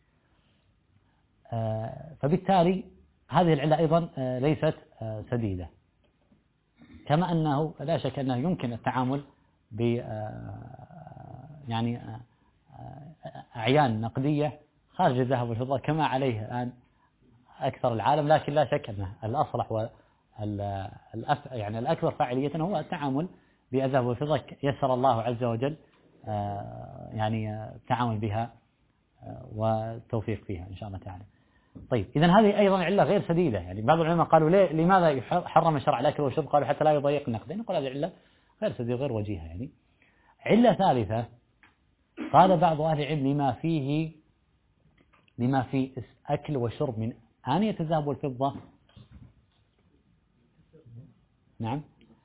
فبالتالي هذه العلة أيضا ليست سديدة. كما أنه لا شك أنه يمكن التعامل ب يعني أعيان نقدية خارج الذهب والفضة كما عليه الآن أكثر العالم، لكن لا شك أن الأصلح يعني الأكثر فاعلية هو التعامل بالذهب والفضة. يسر الله عز وجل يعني التعامل بها والتوفيق فيها إن شاء الله تعالى. طيب إذن هذه أيضا علة غير سديدة. يعني بعض العلماء قالوا لماذا حرم الشرع الأكل والشرب؟ قالوا حتى لا يضيق النقدين. نقول هذه علة غير سديدة غير وجيهة. يعني علة ثالثة قال بعض أهل العلم لما في أكل وشرب من آنية الذهب والفضة نعم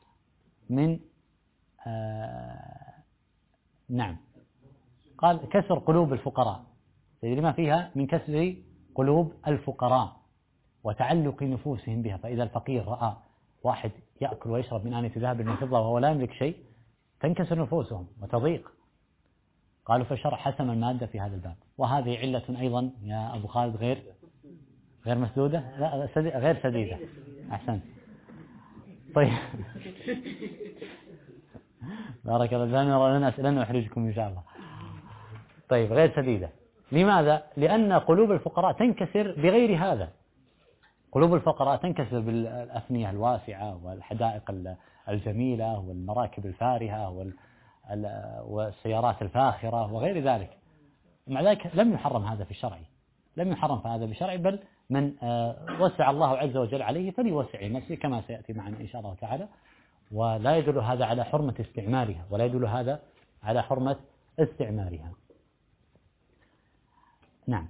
نعم قال كسر قلوب الفقراء، لما فيها من كسر قلوب الفقراء وتعلق نفوسهم بها. فإذا الفقير رأى واحد يأكل ويشرب من آنية ذهب والفضة وهو لا يملك شيء تنكسر نفوسهم وتضيق. قالوا فالشرع حسم المادة في هذا الباب. وهذه علة أيضا يا أبو خالد غير مسدودة، لا غير سديدة. أحسنت. طيب بارك الله، لن أحرجكم إن شاء الله. طيب غير سديدة. لماذا؟ لأن قلوب الفقراء تنكسر بغير هذا. قلوب الفقراء تنكسر بالأفنية الواسعة والحدائق الجميلة والمراكب الفارهة والسيارات الفاخرة وغير ذلك. مع ذلك لم يحرم هذا في الشرع، لم يحرم هذا بالشرع، بل من وسع الله عز وجل عليه فليوسع نفسه كما سيأتي معنا إن شاء الله تعالى. ولا يدل هذا على حرمة استعمالها، ولا يدل هذا على حرمة استعمالها. نعم.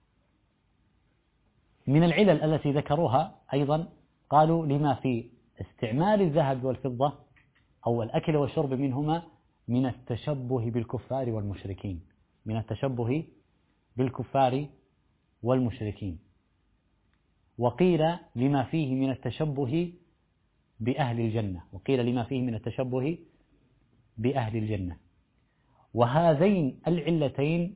من العلل التي ذكروها أيضا قالوا لما في استعمال الذهب والفضة أو الأكل والشرب منهما من التشبه بالكفار والمشركين، من التشبه بالكفار والمشركين. وقيل لما فيه من التشبه بأهل الجنة، وقيل لما فيه من التشبه بأهل الجنة. وهذين العلتين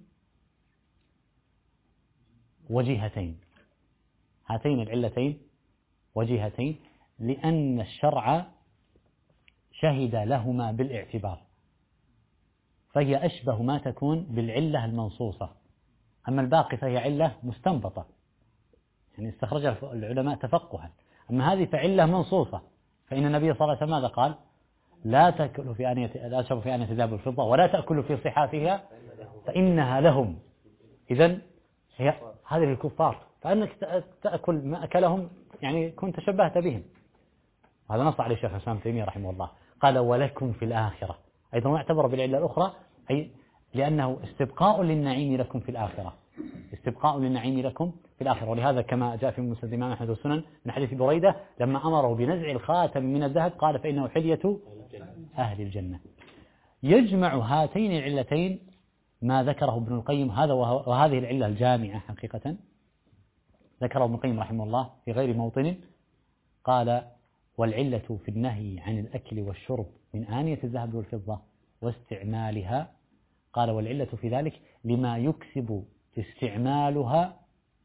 وجيهتين، هاتين العلتين وجيهتين، لأن الشرع شهد لهما بالاعتبار، فهي أشبه ما تكون بالعلة المنصوصة، أما الباقي فهي علة مستنبطة يعني استخرجها العلماء تفقها، أما هذه فعلة منصوصة. فإن النبي صلى الله عليه وسلم ماذا قال؟ لا تأكلوا في آنية، لا تشربوا في آنية الذهب والفضة، ولا تأكلوا في صحافها فإنها لهم. إذن هي هذه الكفار، فأنك تأكل ما أكلهم يعني كنت تشبهت بهم. هذا نص عليه الشيخ الإسلام ابن تيمية رحمه الله، قال ولكم في الآخرة، أيضا يعتبر بالعلة الأخرى، أي لأنه استبقاء للنعيم لكم في الآخرة، استبقاء للنعيم لكم في الآخرة. ولهذا كما جاء في مسند الإمام أحمد والسنن من حديث بريدة لما أمره بنزع الخاتم من الذهب قال فإنه حلية أهل الجنة. يجمع هاتين العلتين ما ذكره ابن القيم، هذا وهذه العلة الجامعة حقيقة ذكره ابن القيم رحمه الله في غير موطن، قال والعلة في النهي عن الأكل والشرب من آنية الذهب والفضة واستعمالها، قال والعلة في ذلك لما يكسب استعمالها،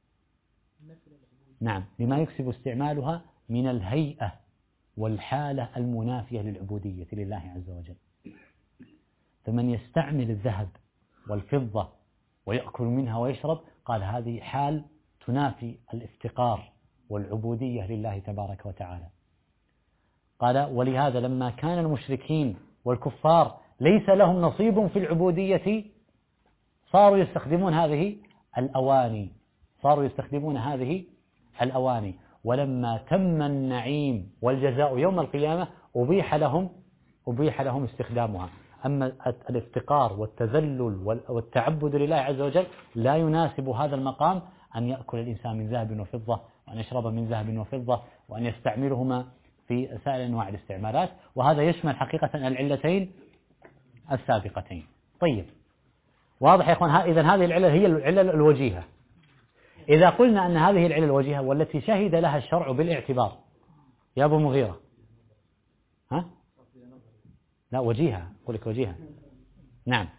نعم لما يكسب استعمالها من الهيئة والحالة المنافية للعبودية لله عز وجل. فمن يستعمل الذهب والفضة ويأكل منها ويشرب قال هذه حال تنافي الافتقار والعبودية لله تبارك وتعالى. قال ولهذا لما كان المشركين والكفار ليس لهم نصيب في العبودية صاروا يستخدمون هذه الأواني، صاروا يستخدمون هذه الأواني، ولما تم النعيم والجزاء يوم القيامة أبيح لهم استخدامها. أما الافتقار والتذلل والتعبد لله عز وجل لا يناسب هذا المقام أن يأكل الإنسان من ذهب وفضة وأن يشرب من ذهب وفضة وأن يستعملهما في سائر أنواع الاستعمالات، وهذا يشمل حقيقة العلتين السابقتين. طيب واضح يا إخوان؟ إذن هذه العلة هي العلة الوجيهة. إذا قلنا أن هذه العلة الوجيهة والتي شهد لها الشرع بالاعتبار يا أبو مغيرة، ها؟ لا وجيهة، أقول لك وجيهة، نعم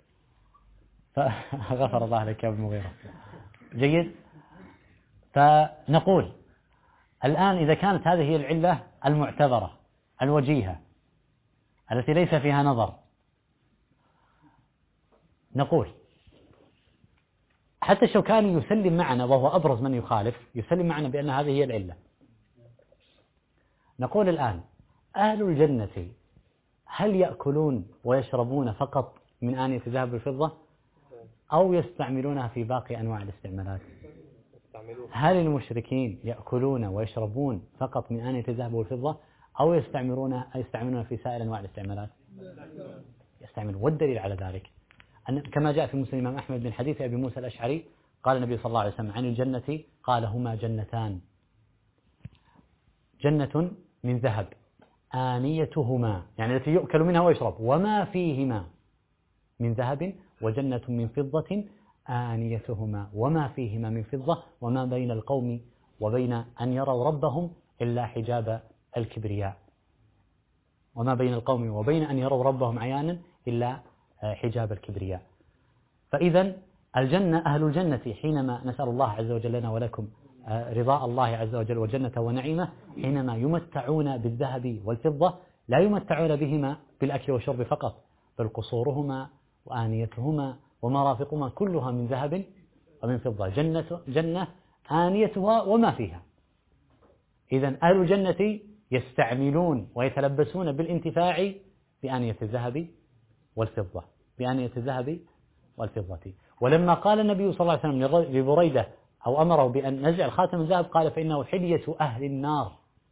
غفر الله لك يا أبو مغيرة. جيد، فنقول الآن إذا كانت هذه هي العلة المعتبرة الوجيهة التي ليس فيها نظر، نقول حتى الشوكاني يسلم معنا وهو أبرز من يخالف، يسلم معنا بأن هذه هي العلة. نقول الآن أهل الجنة هل يأكلون ويشربون فقط من آنية الذهب والفضة أو يستعملونها في باقي أنواع الاستعمالات؟ هل المشركين يأكلون ويشربون فقط من آنية الذهب والفضة أو يستعملونها في سائر أنواع الاستعمالات؟ يستعملون. والدليل على ذلك أن كما جاء في مسلم الإمام أحمد من حديث أبي موسى الأشعري قال النبي صلى الله عليه وسلم عن الجنة قال هما جنتان، جنة من ذهب آنيتهما يعني التي يؤكل منها ويشرب وما فيهما من ذهب، وجنة من فضة آنيتهما وما فيهما من فضة، وما بين القوم وبين أن يروا ربهم إلا حجاب الكبرياء، وما بين القوم وبين أن يروا ربهم عيانا إلا حجاب الكبرياء. فإذا الجنة أهل الجنة حينما نسأل الله عز وجل لنا ولكم رضاء الله عز وجل والجنة ونعيمه، حينما يمتعون بالذهب والفضة لا يمتعون بهما بالأكل والشرب فقط، بل قصورهما وآنيتهما ومرافقهما كلها من ذهب ومن فضة، جنة آنيتها وما فيها. إذن أهل الجنة يستعملون ويتلبسون بالانتفاع بآنية الذهب والفضة، بآنية الذهب والفضة. ولما قال النبي صلى الله عليه وسلم لبريدة أو أمره بأن نزع الخاتم الذهب قال فإنه حلية أهل النار،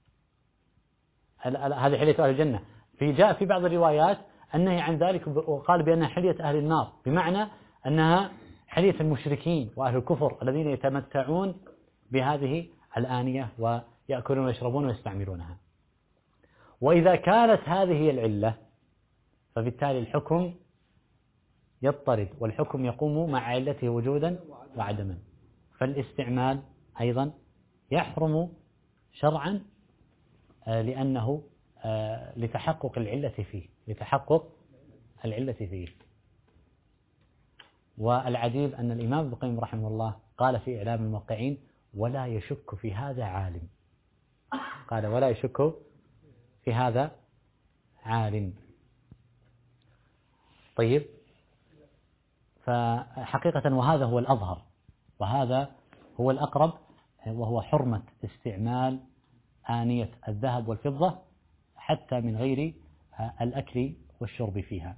هذه حلية أهل الجنة. جاء في بعض الروايات النهي عن ذلك وقال بأنها حلية أهل النار، بمعنى أنها حلية المشركين وأهل الكفر الذين يتمتعون بهذه الآنية ويأكلون ويشربون ويستعملونها. وإذا كانت هذه هي العلة فبالتالي الحكم يضطرد، والحكم يقوم مع علته وجودا وعدما، فالاستعمال أيضا يحرم شرعا لأنه لتحقق العلة فيه. والعجيب أن الإمام ابن القيم رحمه الله قال في إعلام الموقعين: ولا يشك في هذا عالم. قال: ولا يشك في هذا عالم. طيب، فحقيقة وهذا هو الأظهر وهذا هو الأقرب، وهو حرمة استعمال آنية الذهب والفضة حتى من غير الأكل والشرب فيها،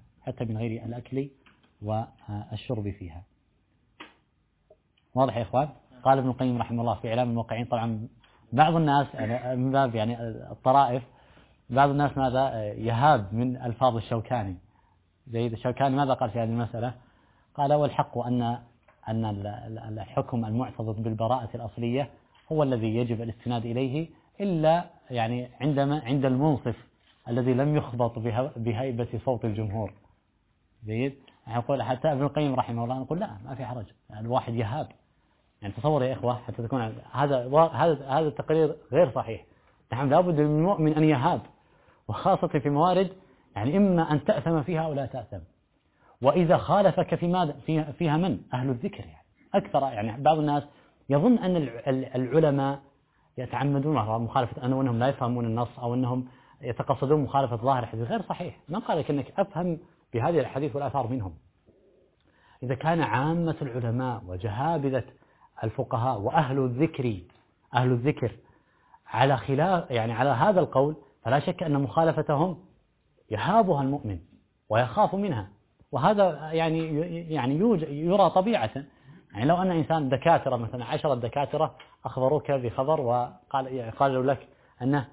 واضح يا إخوان؟ قال ابن القيم رحمه الله في إعلام الموقعين. طبعا بعض الناس من باب الطرائف، بعض الناس ماذا يهاب من ألفاظ الشوكاني. زي الشوكاني ماذا قال في هذه المسألة؟ قال: والحق أن الحكم المعتضد بالبراءة الأصلية هو الذي يجب الاستناد إليه، إلا عند المنصف الذي لم يخبط بهيبة صوت الجمهور. جيد. يقول حتى ابن القيم رحمه الله نقول لا، ما في حرج، الواحد يهاب. تصور يا إخوة، حتى تكون هذا التقرير غير صحيح. نحن لابد للمؤمن أن يهاب، وخاصة في موارد إما أن تأثم فيها أو لا تأثم. وإذا خالفك فيها من أهل الذكر أكثر. بعض الناس يظن أن العلماء يتعمدون مخالفة، أنهم لا يفهمون النص، أو أنهم يتقصدون مخالفة ظاهر الحديث. غير صحيح. من قال لك أنك أفهم بهذه الحديث والآثار منهم؟ إذا كان عامة العلماء وجهابذة الفقهاء وأهل الذكر على خلاف على هذا القول، فلا شك أن مخالفتهم يهابها المؤمن ويخاف منها. وهذا يرى طبيعة. لو أن إنسان دكاترة مثلا 10 دكاترة أخبروك بخبر وقالوا لك أنه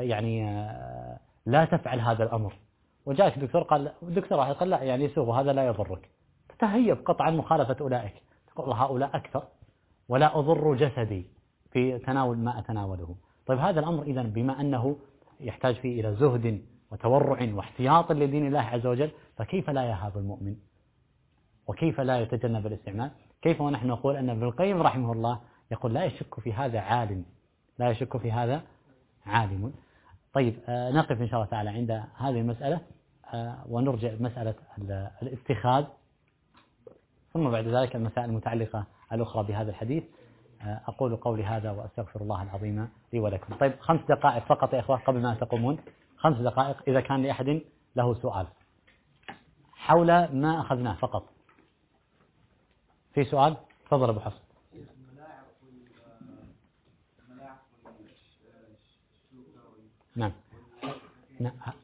لا تفعل هذا الأمر، وجاءك دكتور قال لا يسوغ وهذا لا يضرك، تتهيب قطعا مخالفة أولئك، تقول هؤلاء أكثر ولا أضر جسدي في تناول ما أتناوله. طيب هذا الأمر إذن بما أنه يحتاج فيه إلى زهد وتورع واحتياط لدين الله عز وجل، فكيف لا يهاب المؤمن؟ وكيف لا يتجنب الاستعمال؟ كيف ونحن نقول أن ابن القيم رحمه الله يقول لا يشك في هذا عالم. طيب نقف إن شاء الله تعالى عند هذه المسألة، ونرجع مسألة الاتخاذ، ثم بعد ذلك المسائل المتعلقة الأخرى بهذا الحديث. أقول قولي هذا وأستغفر الله العظيم لي ولكم. طيب 5 دقائق فقط يا إخوة قبل ما تقومون، 5 دقائق إذا كان لأحد له سؤال حول ما أخذناه فقط. في سؤال؟ تفضل أبو حفص. نعم.